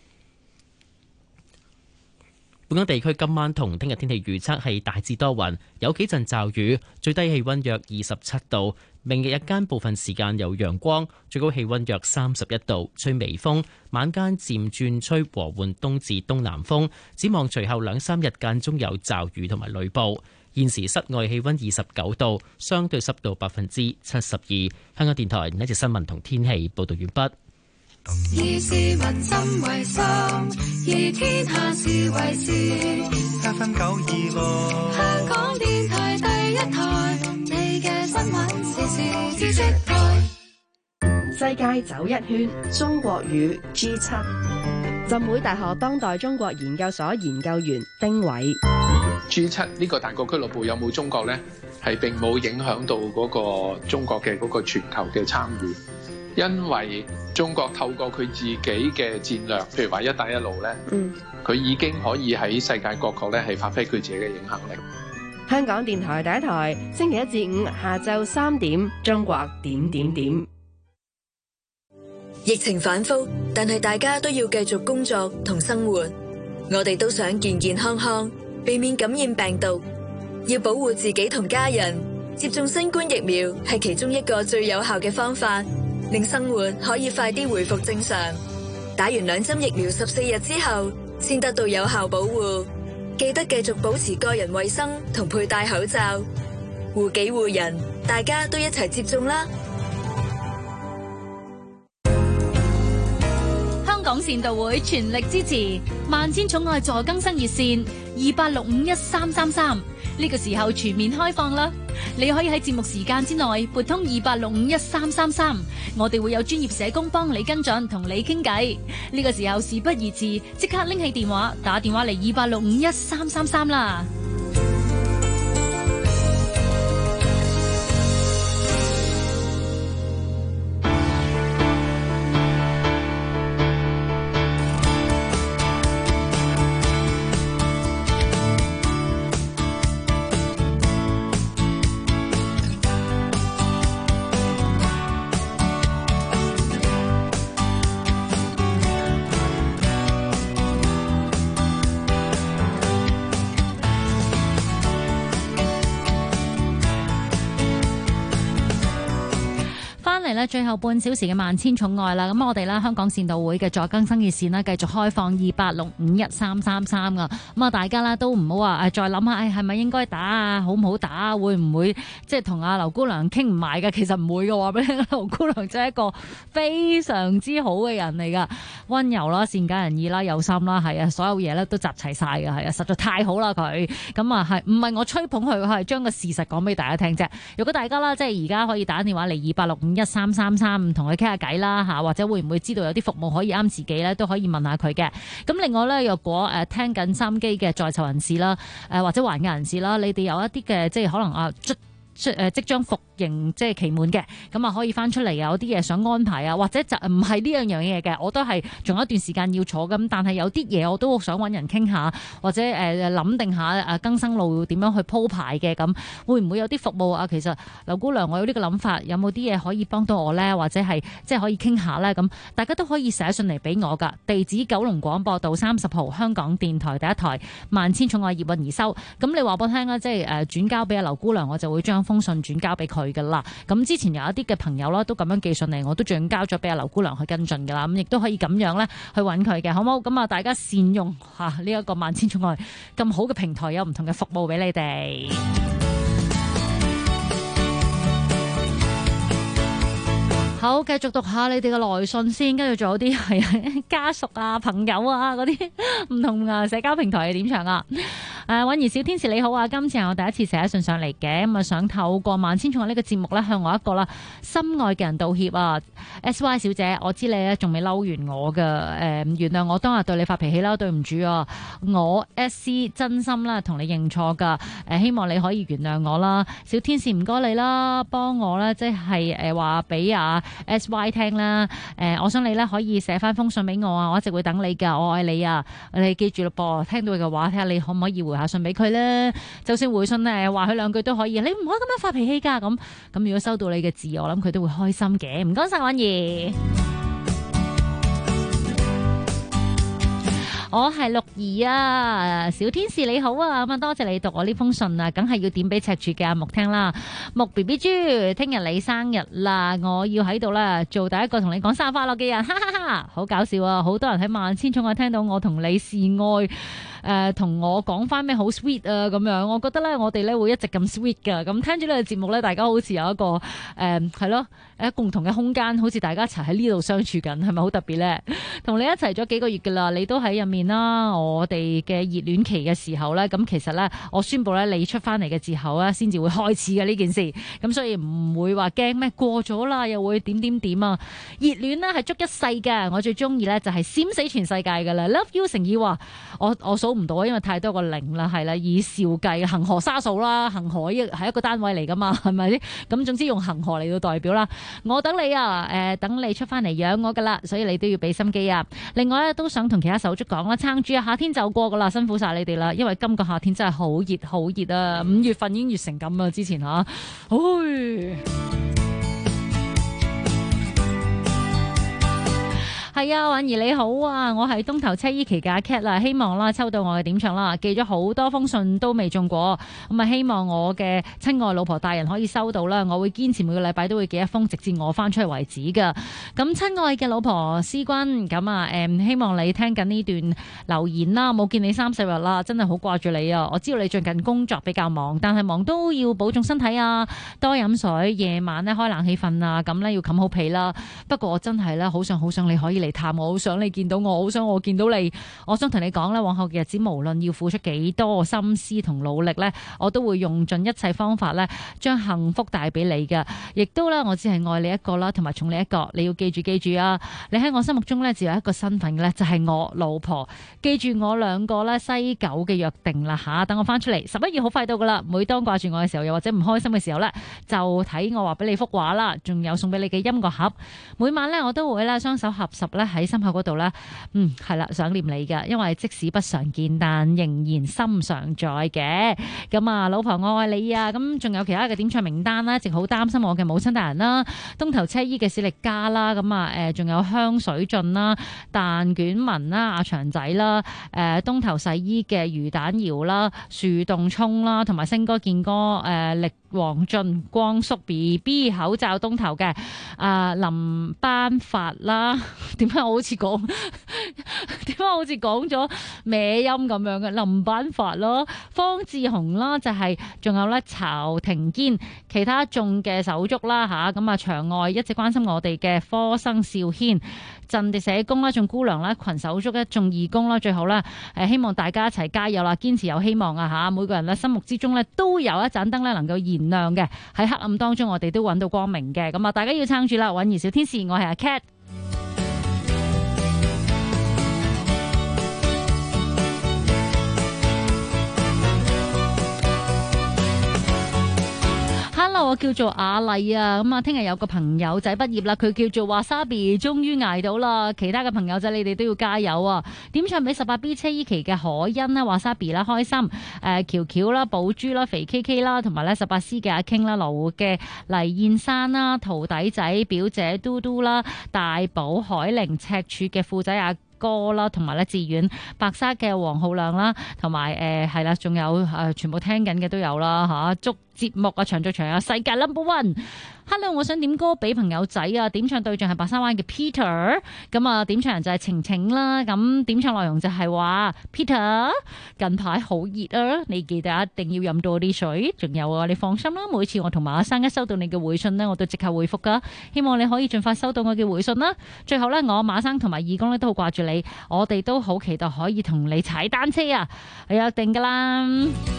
本港地區今晚同聽日天氣預測係大致多雲，有幾陣驟雨，最低氣溫約27度。明日日間部分時間有陽光，最高氣溫約31度，吹微風，晚間漸轉吹和緩東至東南風。展望隨後2-3日間中有驟雨同埋雷暴。現時室外氣溫29度，相對濕度72%。香港電台呢節新聞同天氣報道完畢。 以市民心為心，以天下事為事。FM926，香港電台第一台，你嘅新聞時事知識台。 世界走一圈，中國與 G7。浸會大學當代中國研究所研究員丁偉。 G7 呢個大國俱樂部有冇中國呢？係並冇影響到嗰個中國嘅嗰個全球嘅參與。因為中國透過佢自己嘅戰略，譬如話一帶一路咧，佢已經可以喺世界各國咧係發揮佢自己嘅影響力。 香港電台第一台，星期1至5下晝3點，中國點點點。 疫情反覆，但係大家都要繼續工作同生活。我哋都想健健康康，避免感染病毒，要保護自己同家人。接種新冠疫苗係其中一個最有效嘅方法。令生活可以快啲回復正常。打完2針疫苗14日之後，先得到有效保護。記得繼續保持個人衛生同佩戴口罩，護己護人，大家都一齊接種啦。 香港善導會全力支持萬千寵愛助更生熱線28651333，呢個時候全面開放啦！你可以喺節目時間之內撥通28651333，我哋會有專業社工幫你跟進，同你傾偈。呢個時候事不宜遲，即刻拎起電話打電話嚟28651333啦！ 最後半小時嘅萬千寵愛啦，咁我哋咧香港善導會嘅助更生熱線呢，繼續開放28651333噶，咁啊大家啦都唔好話再諗下，係咪應該打啊，好唔好打啊，會唔會即係同阿劉姑娘傾唔埋嘅？其實唔會嘅，話俾你聽，劉姑娘真係一個非常之好嘅人嚟噶，溫柔啦、善解人意啦、有心啦，係啊，所有嘢咧都集齊晒嘅，係啊，實在太好啦佢，咁啊係唔係我吹捧佢，係將個事實講俾大家聽啫。如果大家啦即係而家可以打電話嚟28651333同佢傾下偈啦嚇，或者會唔會知道有啲服務可以啱自己咧，都可以問下佢嘅。咁另外咧，若果聽緊收音機嘅在囚人士啦，或者還押人士啦，你哋有一啲嘅即係可能即將服刑即係期滿嘅，咁啊可以翻出嚟，有啲嘢想安排啊，或者就唔係呢樣嘢嘅，我都係仲有一段時間要坐咁，但係有啲嘢我都想揾人傾下，或者諗定下更生路點樣去鋪排嘅，咁會唔會有啲服務啊？其實劉姑娘我有呢個諗法，有冇啲嘢可以幫到我呢？或者係即係可以傾下呢？咁大家都可以寫信嚟俾我噶，地址九龍廣播道30號，香港電台第一台，萬千寵愛葉韻儀收。咁你話俾我聽啦，即係轉交俾阿劉姑娘，我就會將封信轉交俾佢噶啦。咁之前有一啲嘅朋友啦，都咁樣寄信嚟，我都轉交咗俾阿劉姑娘去跟進噶啦。咁亦都可以咁樣咧去揾佢嘅，好冇？咁啊，大家善用吓呢一個萬千寵愛咁好嘅平台，有唔同嘅服務俾你哋。好，繼續讀下你哋嘅來信先，跟住仲有啲係家屬啊、朋友啊嗰啲唔同啊社交平台係點唱啊？韻兒小天使你好啊，今次係我第一次寫信上嚟嘅，咁啊想透過萬千寵愛呢個節目咧，向我一個啦心愛嘅人道歉啊 ，SY 小姐，我知你咧仲未嬲完我噶，原諒我當日對你發脾氣啦，對唔住啊，我 SC 真心啦同你認錯噶，希望你可以原諒我啦，小天使唔該你啦，幫我啦，即係話俾阿 SY 聽啦，我想你咧可以寫翻封信俾我啊，我一直會等你噶，我愛你啊，你記住咯噃，聽到佢嘅話，睇下你可唔可以回下信俾佢咧？就算回信話佢兩句都可以，你唔可以咁樣發脾氣噶，咁如果收到你嘅字，我諗佢都會開心嘅。唔該晒韻兒。我係綠兒啊，小天使你好啊，咁啊多謝你讀我呢封信啊，梗係要點俾赤柱嘅阿木聽啦。木 B B 豬，聽日你生日啦，我要喺度啦，做第一個同你講生日快樂嘅人，哈哈哈，好搞笑啊！好多人喺萬千寵愛聽到我同你示愛，同我講翻咩好 sweet 啊咁樣，我覺得咧我哋咧會一直咁 sweet 噶，咁聽住呢個節目咧，大家好似有一個係咯共同嘅空間，好似大家一齊喺呢度相處緊，係咪好特別咧？同你一齊咗幾個月噶啦，你都喺入面啦，我哋嘅熱戀期嘅時候咧，咁其實咧我宣布咧你出翻嚟嘅時候咧，先至會開始嘅呢件事，咁所以唔會話驚咩過咗啦，又會點點點啊！熱戀呢係足一世嘅，我最中意咧就係閃死全世界噶啦 ，Love you 誠意話我數唔到啊，因為太多個零啦，係啦，以兆計恒河沙數啦，恒河係一個單位嚟噶嘛，係咪？咁總之用恒河嚟到代表啦。我等你啊，等你出翻嚟養我噶啦，所以你都要俾心機啊。另外咧，都想同其他手足講啦，撐住啊，夏天就過噶啦，辛苦晒你哋啦，因為今個夏天真係好熱好熱啊，5月份已經熱成咁啊，之前吓，係啊，韻兒你好啊，我係東頭車衣旗嘅阿 Cat 啦，希望啦抽到我嘅點唱啦，寄咗好多封信都未中過，咁啊希望我嘅親愛老婆大人可以收到啦，我會堅持每個禮拜都會寄一封，直至我翻出去為止噶。咁親愛嘅老婆思君，咁啊希望你聽緊呢段留言啦，冇見你3-4日啦，真係好掛住你啊！我知道你最近工作比較忙，但係忙都要保重身體啊，多飲水，夜晚咧開冷氣瞓啊，咁咧要冚好被啦。不過我真係咧好想你可以嚟探我，好想你見到我，好想我見到你。我想同你講咧，往後嘅日子無論要付出幾多心思同努力咧，我都會用盡一切方法咧，將幸福帶俾你嘅。亦都咧，我只係愛你一個啦，同埋寵你一個。你要記住啊！你喺我心目中咧，只有一個身份嘅咧，就係我老婆。記住我兩個咧西九嘅約定啦吓，等我翻出嚟11月好快到噶啦。每當掛住我嘅時候，又或者唔開心嘅時候咧，就睇我話俾你幅畫啦，仲有送俾你嘅音樂盒。每晚咧，我都會咧雙手合十咧喺心口嗰度咧，係啦，想念你嘅，因為即使不常見，但仍然心常在嘅。咁啊，老婆我愛你啊！咁仲有其他嘅點唱名單啦，一直好擔心我嘅母親大人啦，東頭車衣嘅史力加啦，咁啊仲有香水盡啦、蛋卷文啦、阿長仔啦、東頭洗衣嘅魚蛋瑤啦、樹洞葱啦，同埋星哥健哥力王俊光叔 BB 口罩東頭嘅林班發啦，點解我好似講咗歪音咁樣嘅林班發咯，方志雄啦，就係仲有咧曹庭堅，其他眾嘅手足啦吓，咁啊場外一直關心我哋嘅科生少軒陣地社工啦，眾姑娘啦，群手足一眾義工啦，最後啦希望大家一齊加油啦，堅持有希望啊吓，每個人咧心目之中咧都有一盞燈咧能夠燃亮嘅，喺黑暗當中我哋都揾到光明嘅，咁啊大家要撐住啦，韻兒小天使，我係阿 Cat。Hello， 我叫做阿麗啊，咁啊，聽日有個朋友仔畢業啦，佢叫做 Wasabi， 終於捱到啦。其他嘅朋友仔，你哋都要加油啊！點唱俾18B 車依期嘅可欣啦、Wasabi 啦、開心、喬喬啦、寶珠啦、肥 KK 啦，同埋咧18C 嘅阿 King 啦、羅湖嘅黎燕山啦、徒弟仔、表姐嘟嘟啦、大寶、海玲、赤柱嘅富仔阿歌啦，同埋咧志遠、白沙嘅黃浩亮啦，同埋係啦，仲有全部聽緊嘅都有啦吓，祝節目啊，長做長有世界 No.1。Hello， 我想點歌俾朋友仔啊，點唱對象係白沙灣嘅 Peter， 咁啊點唱人就係晴晴啦，咁點唱內容就係話 Peter 近排好熱啊，你記得一定要飲多啲水，仲有啊你放心啦，每次我同馬生一收到你嘅回信呢，我都即刻回覆噶，希望你可以盡快收到我嘅回信啦。最後呢，我馬生同埋義工呢都好掛住你，我哋都好期待可以同你踩單車啊，係約定噶啦。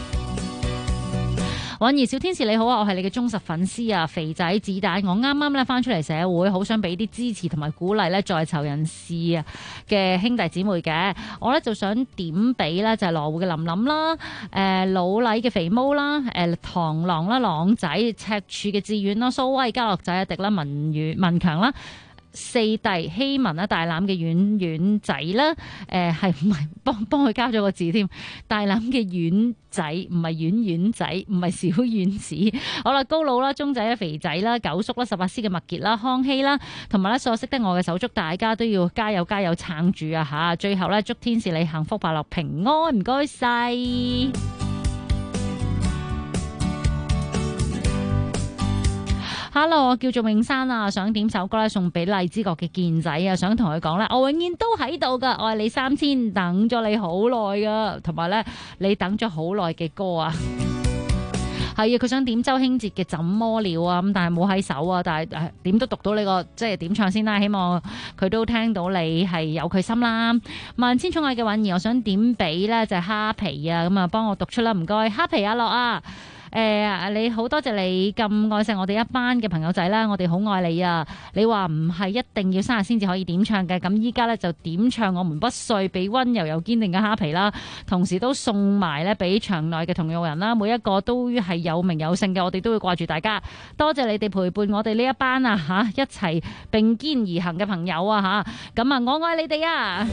韻兒小天使你好啊，我係你嘅忠實粉絲啊，肥仔子彈，我啱啱咧翻出嚟社會，好想俾啲支持同埋鼓勵咧在囚人士啊嘅兄弟姊妹嘅，我咧就想點俾咧就係羅湖嘅林林啦，老禮嘅肥毛啦，螳螂啦，朗仔，赤柱嘅志遠啦，蘇威家樂仔阿迪啦，文強啦。四弟希文啦，大欖嘅丸仔啦，係唔係幫佢加咗個字添？大欖嘅丸仔唔係丸仔，唔係小丸子。好啦，高佬啦，鐘仔啦，肥仔啦，九叔啦，18C嘅麥傑啦，康熙啦，同埋咧所有識得我嘅手足，大家都要加油加油撐住啊吓！最後咧，祝天使你幸福快樂平安，唔該晒。Hello， 我叫做永山啊，想點首歌咧送俾荔枝角嘅健仔啊，想同佢講咧，我永遠都喺度噶，我係你3000，等咗你好耐噶，同埋咧你等咗好耐嘅歌啊，係啊，佢想點周興哲嘅怎麼了啊，咁但係冇喺手啊，但係點都讀到你個即係點唱先啦，希望佢都聽到你係有佢心啦。萬千寵愛嘅韻兒，我想點俾咧就係蝦皮啊，咁啊幫我讀出啦，唔該，蝦皮阿樂啊。你好多謝你咁愛錫我哋一班嘅朋友仔啦，我哋好愛你啊！你話唔係一定要生日先至可以點唱嘅，咁依家咧就點唱我們不碎，俾溫柔又堅定嘅蝦皮啦，同時都送埋咧俾場內嘅同路人啦，每一個都係有名有姓嘅，我哋都會掛住大家，多謝你哋陪伴我哋呢一班啊吓，一齊並肩而行嘅朋友啊吓，咁啊我愛你哋啊！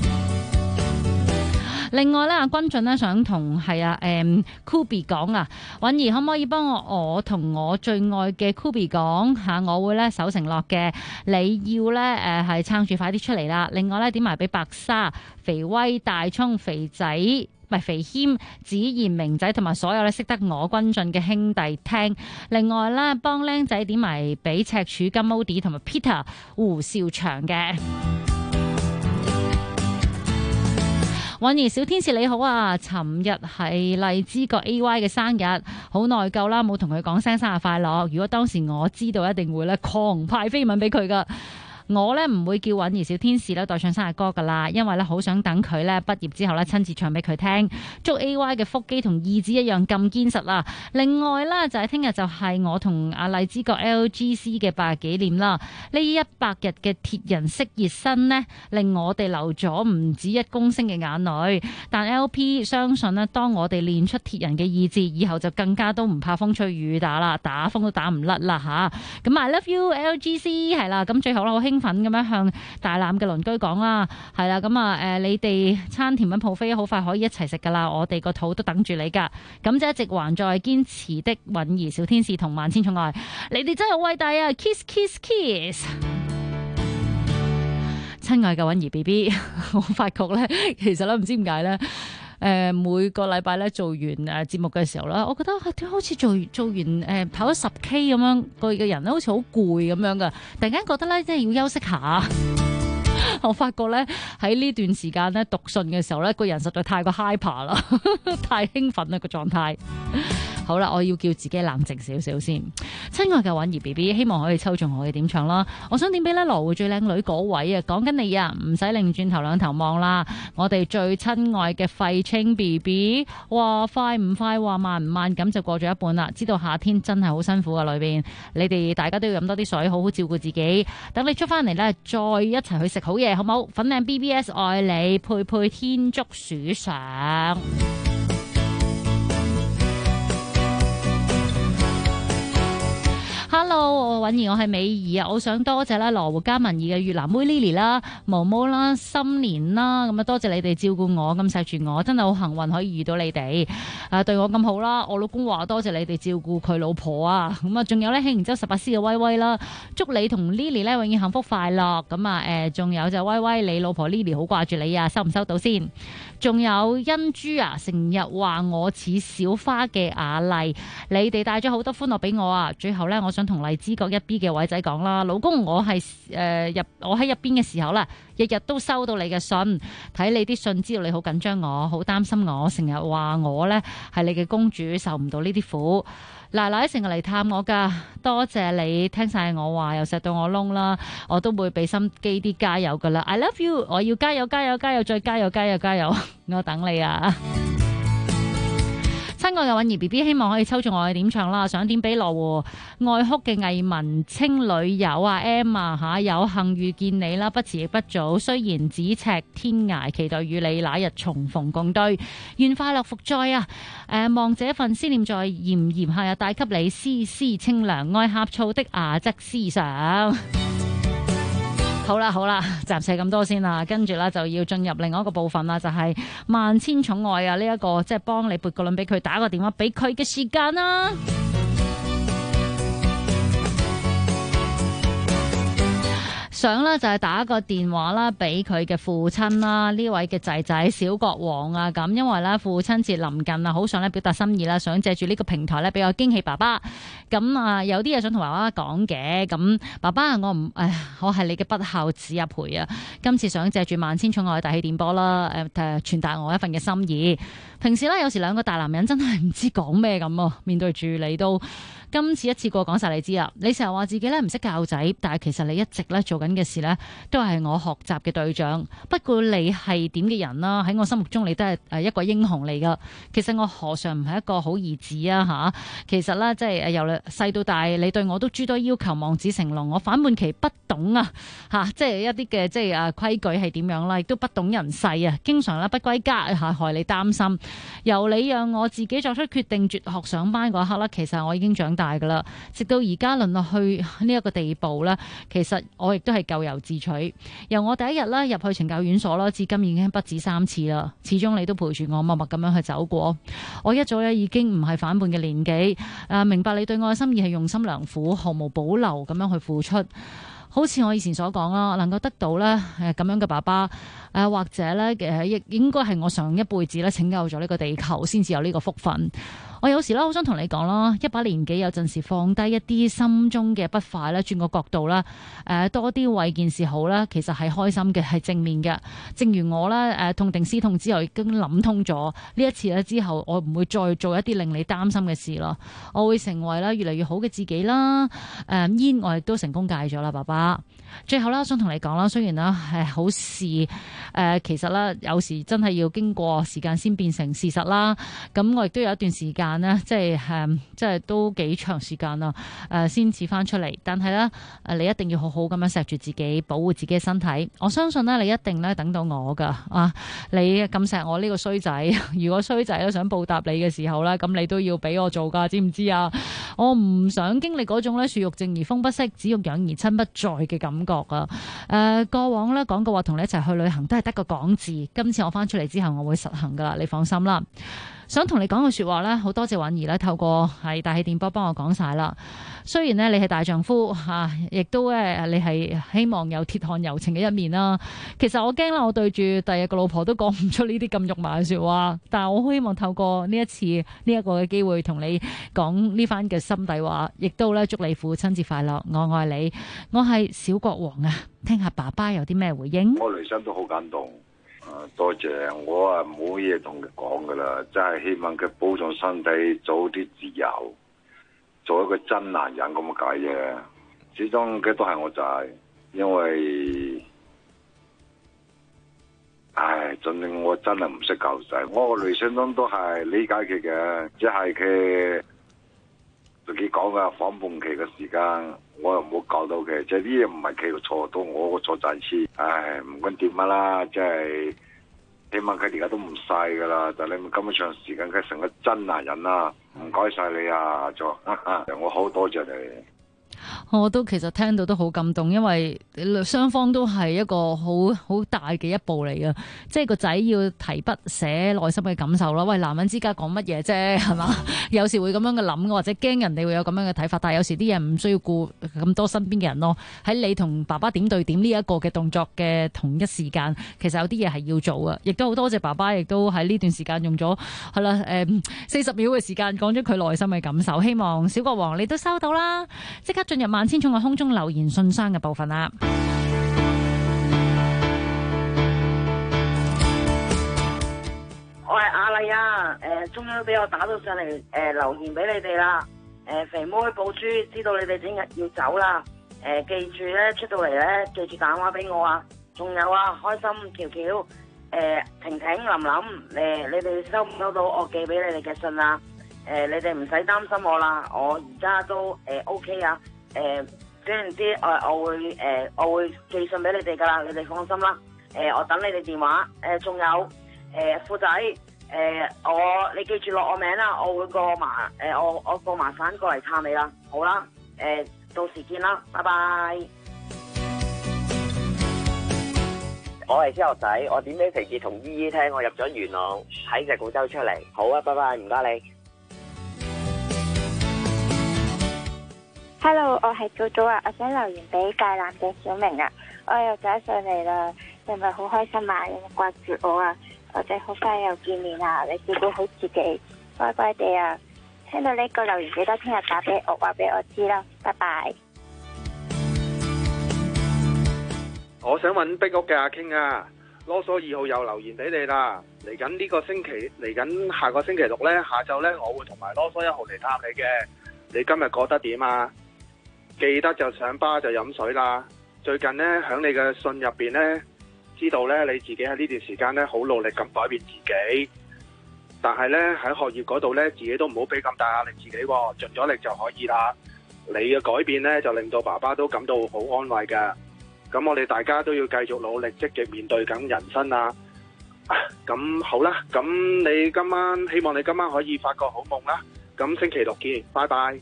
另外咧，阿君俊咧想同Kobe 講啊，韻兒可唔可以幫我同我最愛嘅 Kobe 講吓，我會咧守承諾嘅，你要咧係撐住快啲出嚟啦。另外咧點埋俾白沙、肥威、大葱、肥仔、肥謙、子賢、明仔同埋所有咧識得我君俊嘅兄弟聽。另外咧幫僆仔點埋俾赤柱金 Modi 同埋 Peter 胡兆祥嘅。韻兒小天使你好啊，尋日係荔枝角 AY 嘅生日，好內疚啦，冇同佢講聲生日快樂。如果當時我知道，一定會咧狂派飛吻俾佢噶。我咧唔會叫韻兒小天使咧代唱生日歌噶啦，因為咧好想等佢咧畢業之後咧親自唱俾佢聽。祝 AY 嘅腹肌同意志一樣咁堅實啦。另外咧就係聽日就係我同阿荔枝角 LGC 嘅8日紀念啦。呢100日嘅鐵人式熱身呢，令我哋流咗唔止1公升嘅眼淚。但 LP 相信呢，當我哋練出鐵人嘅意志，以後就更加都唔怕風吹雨打啦，打風都打唔甩啦吓。咁 I love you LGC 係啦。咁最後咧好興奮咁樣向大欖嘅鄰居講啦，係啦，咁你哋餐甜品 buffet 好快可以一齊食噶啦，我哋個肚都等住你噶。咁就一直還在堅持的韻兒小天使同萬千寵愛，你哋真係好偉大啊 ！Kiss kiss kiss， 親愛嘅韻兒 BB， 我發覺咧，其實咧唔知點解咧。每個禮拜咧做完節目嘅時候啦，我覺得點好似做完跑咗10K 咁樣，個人咧好似好攰咁樣噶，突然間覺得咧真係要休息下。我發覺咧喺呢段時間咧讀信嘅時候咧，個人實在太過 hyper 啦，太興奮啦個狀態。好啦，我要叫自己冷靜少少先。親愛嘅韻兒 BB， 希望可以抽中我嘅點唱啦。我想點俾咧羅湖最靚女嗰位啊，講緊你啊，唔使擰轉頭兩頭望啦。我哋最親愛嘅廢青 BB， 話快唔快，話慢唔慢，咁就過咗一半啦。知道夏天真係好辛苦啊，裏邊你哋大家都要飲多啲水，好好照顧自己。等你出翻嚟咧，再一齊去食好嘢，好冇？粉嶺 BBS 愛你，佩佩天竺鼠上。Hello， Hello， 允兒，我係美儀啊，我想多謝咧羅湖加文怡嘅越南妹 Lily 啦、毛毛啦、心蓮啦，咁啊多謝你哋照顧我，咁錫住我，真係好幸運可以遇到你哋，對我咁好啦。我老公話多謝你哋照顧佢老婆啊，咁啊仲有咧興賢州18C嘅威威啦，祝你同 Lily 咧永遠幸福快樂。咁啊仲有就威威，你老婆 Lily 好掛住你啊，收唔收到先？仲有欣珠啊，成日話我似小花嘅雅麗，你哋帶咗好多歡樂俾我啊！最後呢，我想同荔枝角1B 嘅偉仔講啦，老公，我喺入邊嘅時候啦，日日都收到你嘅信，睇你啲信知道你好緊張我，好擔心我，成日話我呢係你嘅公主，受唔到呢啲苦。奶奶成日嚟探我噶，多謝你聽晒我話，又錫到我窿啦，我都會俾心機啲加油噶啦。I love you， 我要加油加油加油再加油加油加油，我等你啊！親愛嘅允兒 B B， 希望可以抽中我嘅點唱啦，想點俾羅湖愛哭嘅藝文青女友啊 M 啊吓，有幸遇見你啦，不遲亦不早，雖然咫尺天涯，期待與你那日重逢共對，願快樂復在啊！望這份思念在炎炎夏日帶給你絲絲清涼，愛呷醋的雅則思想。好啦，暫時咁多先啦，跟住啦就要進入另外一個部分啦，就係萬千寵愛啊！呢一個即係幫你撥個輪俾佢，打個電話俾佢嘅時間啦。想咧就係打個電話啦，俾佢嘅父親啦，呢位嘅仔仔小國王啊，咁因為咧父親節臨近啊，好想咧表達心意啦，想借住呢個平台咧俾我驚喜爸爸。咁啊有啲嘢想同爸爸講嘅，咁爸爸我係你嘅不孝子阿培啊，今次想借住萬千寵愛大氣電波啦，傳達我一份嘅心意。平時咧有時兩個大男人真係唔知講咩咁啊，面對住你都。今次一次過講晒你知啦，你成日話自己咧唔識教仔，但係其實你一直咧做緊嘅事咧都係我學習嘅對象。不過你係點嘅人啦，喺我心目中你都係一個英雄嚟噶。其實我何嘗唔係一個好兒子啊吓？其實咧即係由細到大，你對我都諸多要求，望子成龍。我反叛期不懂啊吓，即係一啲嘅即係規矩係點樣啦，亦都不懂人世啊，經常咧不歸家吓，害你擔心。由你讓我自己作出決定，輟學上班嗰一刻啦，其實我已經長大噶啦，直到而家淪落去呢一個地步啦，其實我亦都係咎由自取。由我第一日啦入去懲教院所啦，至今已經不止3次啦。始終你都陪住我，默默咁樣去走過。我一早咧已經唔係反叛嘅年紀，明白你對我嘅心意係用心良苦，毫無保留咁樣去付出。好似我以前所講啦，能夠得到咧咁樣嘅爸爸，或者咧亦應該係我上一輩子咧拯救咗呢個地球，先至有呢個福分。我有時咧好想同你講啦，一把年紀有陣時放低一啲心中嘅不快咧，轉個角度啦，多啲為件事好啦，其實係開心嘅，係正面嘅。正如我咧痛定思痛之後已經諗通咗，呢一次咧之後我唔會再做一啲令你擔心嘅事咯，我會成為咧越嚟越好嘅自己啦。煙我亦都成功戒咗啦，爸爸。最後啦，想同你講啦，雖然啦係好事，其實啦有時真係要經過時間先變成事實啦。咁我亦都有一段時間呢，即係都幾長時間啦，先至翻出嚟。但係咧，你一定要好好咁樣錫住自己，保護自己嘅身體。我相信咧，你一定咧等到我噶啊！你咁錫我呢個衰仔，如果衰仔都想報答你嘅時候咧，咁你都要俾我做噶，知唔知啊？我唔想經歷嗰種咧樹欲靜而風不息，子欲養而親不在嘅感覺啊！過往咧講過話同你一齊去旅行都係得個講字，今次我翻出嚟之後我會實行噶啦，你放心啦。想同你講句說話咧，好多謝允兒咧透過係大氣電波幫我講晒啦。雖然咧你係大丈夫吓，亦都咧你係希望有鐵漢柔情嘅一面啦。其實我驚啦，我對住第二個老婆都講唔出呢啲咁肉麻嘅說話。但係我好希望透過呢一次呢一個嘅機會，同你講呢番嘅心底話，亦都咧祝你父親節快樂。我愛你，我係小國王啊！聽下爸爸有啲咩回應。 我內心都好感動。多謝，我啊冇嘢同佢講噶啦，真係希望佢保重身體，早啲自由，做一個真男人咁解啫。始終佢都係我仔，因為，盡令我真係唔識教仔，我個內心中都係理解佢嘅，即係佢自己講嘅反叛期嘅時間，我又冇教到佢，即係呢嘢唔係佢嘅錯，都我個錯在次。唔管點乜啦，即係希望佢而家都唔細噶啦，但係你咁長時間，佢成個真男人啦，唔該晒你啊，我好多謝你。 我都其實聽到都好感動，因為雙方都係一個好大嘅一步嚟嘅，即係個仔要提筆寫內心嘅感受咯。喂，男人之家講乜嘢啫，係嘛？有時會咁樣嘅諗，或者驚人哋會有咁樣嘅睇法，但係有時啲嘢唔需要顧咁多身邊嘅人咯。喺你同爸爸點對點呢一個嘅動作嘅同一時間，其實有啲嘢係要做嘅，亦都好多謝爸爸，亦都喺呢段時間用咗係啦40秒嘅時間講咗佢內心嘅感受。希望小國王你都收到啦，即刻進入萬千寵愛空中留言信箱嘅部分啦。 我係阿麗啊，終於俾我打到上嚟留言俾你哋啦。肥妹寶珠知道你哋整日要走啦，記住咧出到嚟咧記住打電話俾我啊。仲有啊，開心喬喬，婷婷琳琳，你哋收唔收到我寄俾你哋嘅信啊？你哋唔使擔心我啦，我而家都OK 啊。總言之，我會寄信俾你哋噶啦，你哋放心啦。我等你哋電話。仲有富仔，你記住落我名啦，我會過我過麻省過嚟探你啦。好啦，到時見啦，拜拜。 我係小學仔，我點俾肥杰同姨姨聽，我入咗元朗喺石鼓洲出嚟。好啊，拜拜，唔該你。 Hello， 我係祖祖啊，我想留言俾芥藍嘅小明啊，我又走上嚟啦，你咪好開心啊，有冇掛住我啊？我哋好快又見面啊，你照顧好自己，乖乖地啊！聽到呢個留言記得聽日打俾我，話俾我知啦，拜拜。 我想揾壁屋嘅阿 King啊，囉嗦2號又留言俾你啦。嚟緊呢個星期，嚟緊下個星期六呢，下晝呢，我會同埋囉嗦1號嚟探你嘅。你今日過得點啊？記得就上巴就飲水啦。最近呢，響你嘅信入邊呢，知道呢你自己喺呢段時間呢好努力咁改變自己，但係呢，喺學業嗰度呢，自己都唔好俾咁大壓力自己喎，盡咗力就可以啦。你嘅改變呢，就令到爸爸都感到好安慰㗎。咁我哋大家都要繼續努力，積極面對緊人生啊！咁好啦，咁你今晚希望你今晚可以發個好夢啦。咁星期六見，拜拜。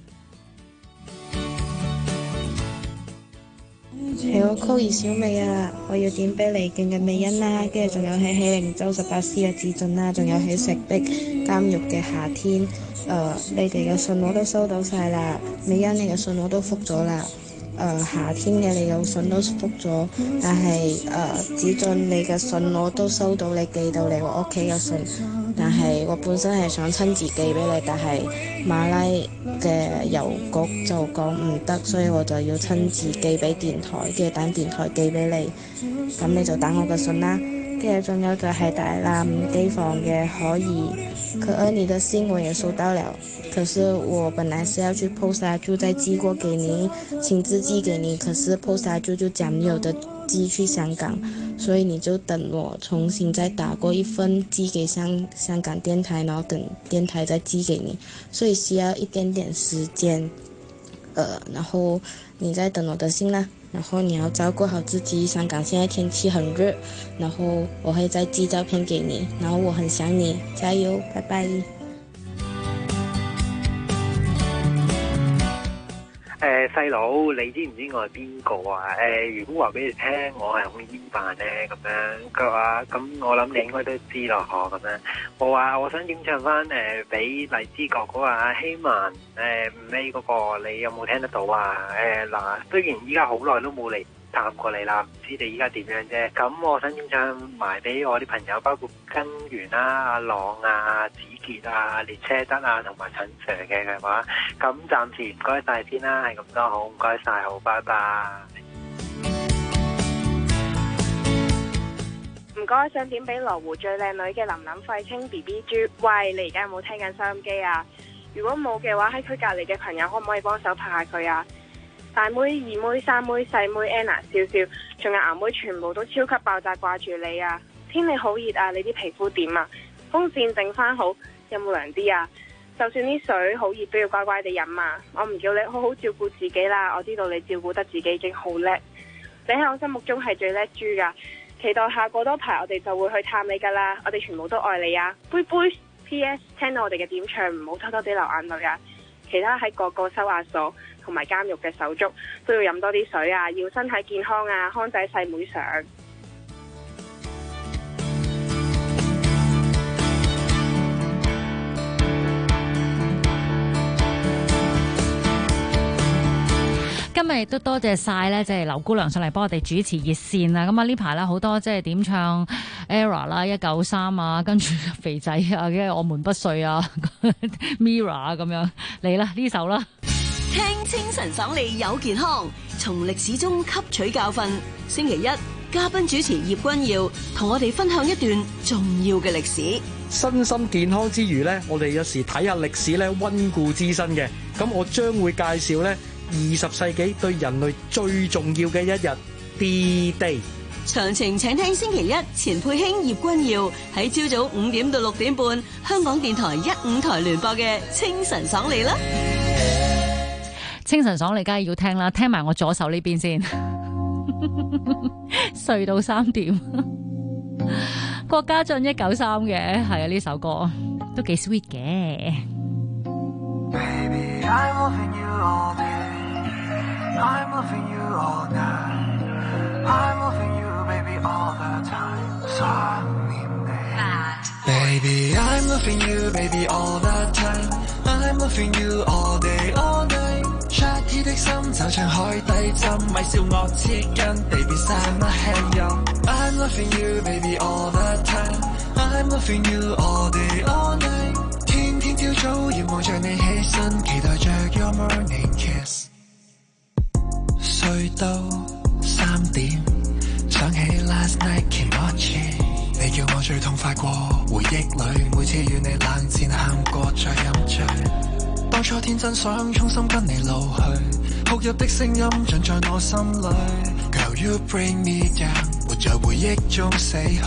係我 call 小美啊！我要點俾離境嘅美欣啦，跟住仲有喺喜靈洲18師嘅志俊啦，仲有喺石壁監獄嘅夏天。你哋嘅信我都收到晒啦，美欣你嘅信我都覆咗啦。夏天嘅你嘅信都覆咗，但係子俊你嘅信我都收到，你寄到嚟我屋企嘅信，但係我本身係想親自寄俾你，但係馬拉嘅郵局就講唔得，所以我就要親自寄俾電台，跟住等電台寄俾你，咁你就等我嘅信啦。跟住仲有就係大欖機房嘅可以，可兒你的信我也收到了，可是我本來是要去 post 啊，就再寄過給你，親自寄給你，可是 post 啊就講沒有得寄去香港，所以你就等我重新再打過一份寄給香港電台，然後等電台再寄給你，所以需要一點點時間，然後你再等我的信啦。然後你要照顧好自己，香港現在天氣很熱，然後我會再寄照片給你，然後我很想你，加油，拜拜。 細佬，你知唔知我係邊個啊？如果話俾你聽，我係孔煙扮咧咁樣，佢話咁我諗你應該都知咯，咁樣。我話我想點唱翻俾荔枝哥哥啊，希望尾嗰個你有冇聽得到啊？嗱，雖然依家好耐都冇嚟探過你啦，唔知你依家點樣啫。咁我想點唱埋俾我啲朋友，包括根源啦、阿朗啊、子傑啊、列車德啊同埋陳 Sir 嘅話，咁暫時唔該晒先啦，係咁多好，唔該晒，好，拜拜。 唔該，想點俾羅湖最靚女嘅琳琳廢青 BB 豬。喂，你而家有冇聽緊收音機啊？如果冇嘅話，喺佢隔離嘅朋友可唔可以幫手拍下佢啊？大妹、二妹、三妹、細妹 Anna、笑笑，仲有牙妹，全部都超級爆炸掛住你啊！天氣好熱啊，你啲皮膚點啊？風扇整翻好，有冇涼啲啊？就算啲水好熱都要乖乖地飲啊！我唔叫你好好照顧自己啦，我知道你照顧得自己已經好叻，你喺我心目中係最叻豬噶。期待下過多排我哋就會去探你噶啦，我哋全部都愛你啊！杯杯 PS 聽到我哋嘅點唱唔好偷偷地流眼淚啊！ 其他喺各個收押所同埋監獄嘅手足都要飲多啲水啊，要身體健康啊，康仔細妹上。 今日亦都多謝晒咧，即係劉姑娘上嚟幫我哋主持熱線啊！咁啊呢排咧好多即係點唱 ERROR 啦、193啊，跟住肥仔啊，跟住我們不睡啊，Mirror 啊咁樣嚟啦呢首啦。 聽清晨爽利有健康，從歷史中吸取教訓。星期一，嘉賓主持葉君耀同我哋分享一段重要嘅歷史。 身心健康之餘咧，我哋有時睇下歷史咧，溫故知新嘅。咁我將會介紹咧20世紀對人類最重要嘅一日 D-Day。 詳情請聽星期一錢佩卿、葉君耀喺朝早5點到6點半，香港電台1、5台聯播嘅清晨爽利啦。 清晨爽利梗係要聽啦，聽埋我左手呢邊先。睡到3點，郭家俊193嘅，係啊呢首歌都幾 sweet 嘅。 Baby, I'm loving you all day. I'm loving you all night. I'm loving you, baby, all the time. 想念你。Baby, I'm loving you, baby, all the time. I'm loving you all day, all night. 出於的心就像海底針，咪笑我切筋 ，baby 散乜輕音。I'm loving you, baby, all the time. I'm loving you all day, all night. 天天朝早遙望着你起身，期待着 your morning kiss。睡到3點，想起 last night Kimochi， 你叫我最痛快過回憶裏，每次與你冷戰喊過再飲醉。當初天真想衷心跟你老去，哭泣的聲音盡在我心裏。Girl you bring me down， 活在回憶中死去。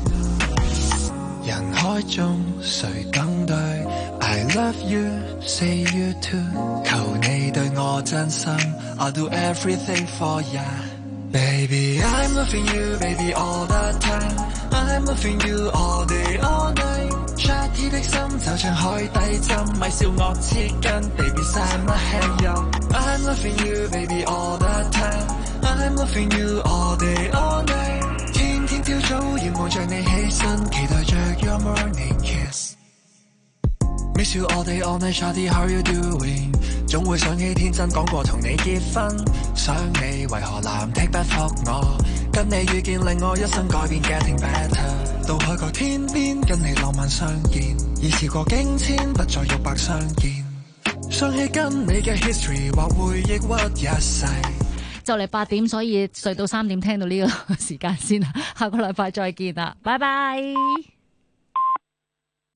人海中誰等對 I love you say you too， 求你對我真心 I'll do everything for ya。 Baby I'm loving you baby all the time， I'm loving you all day all night。 出於的心就像海底針，咪笑我切筋 baby 散乜輕音。 I'm loving you baby all the time， I'm loving you all day all night。 天天朝早遙望着你起身，期待着 your morning kiss。 Miss you all day all night shawty how you doing， 總會想起天真講過同你結婚，想你為何藍剔不覆我，跟你遇見令我一生改變 getting better， 到海角天邊跟你浪漫相見，已時過境遷不再玉白相見，想起跟你嘅 history 或會抑鬱一世。 就嚟8點，所以睡到3點聽到呢個時間先啦，下個禮拜再見啦，拜拜。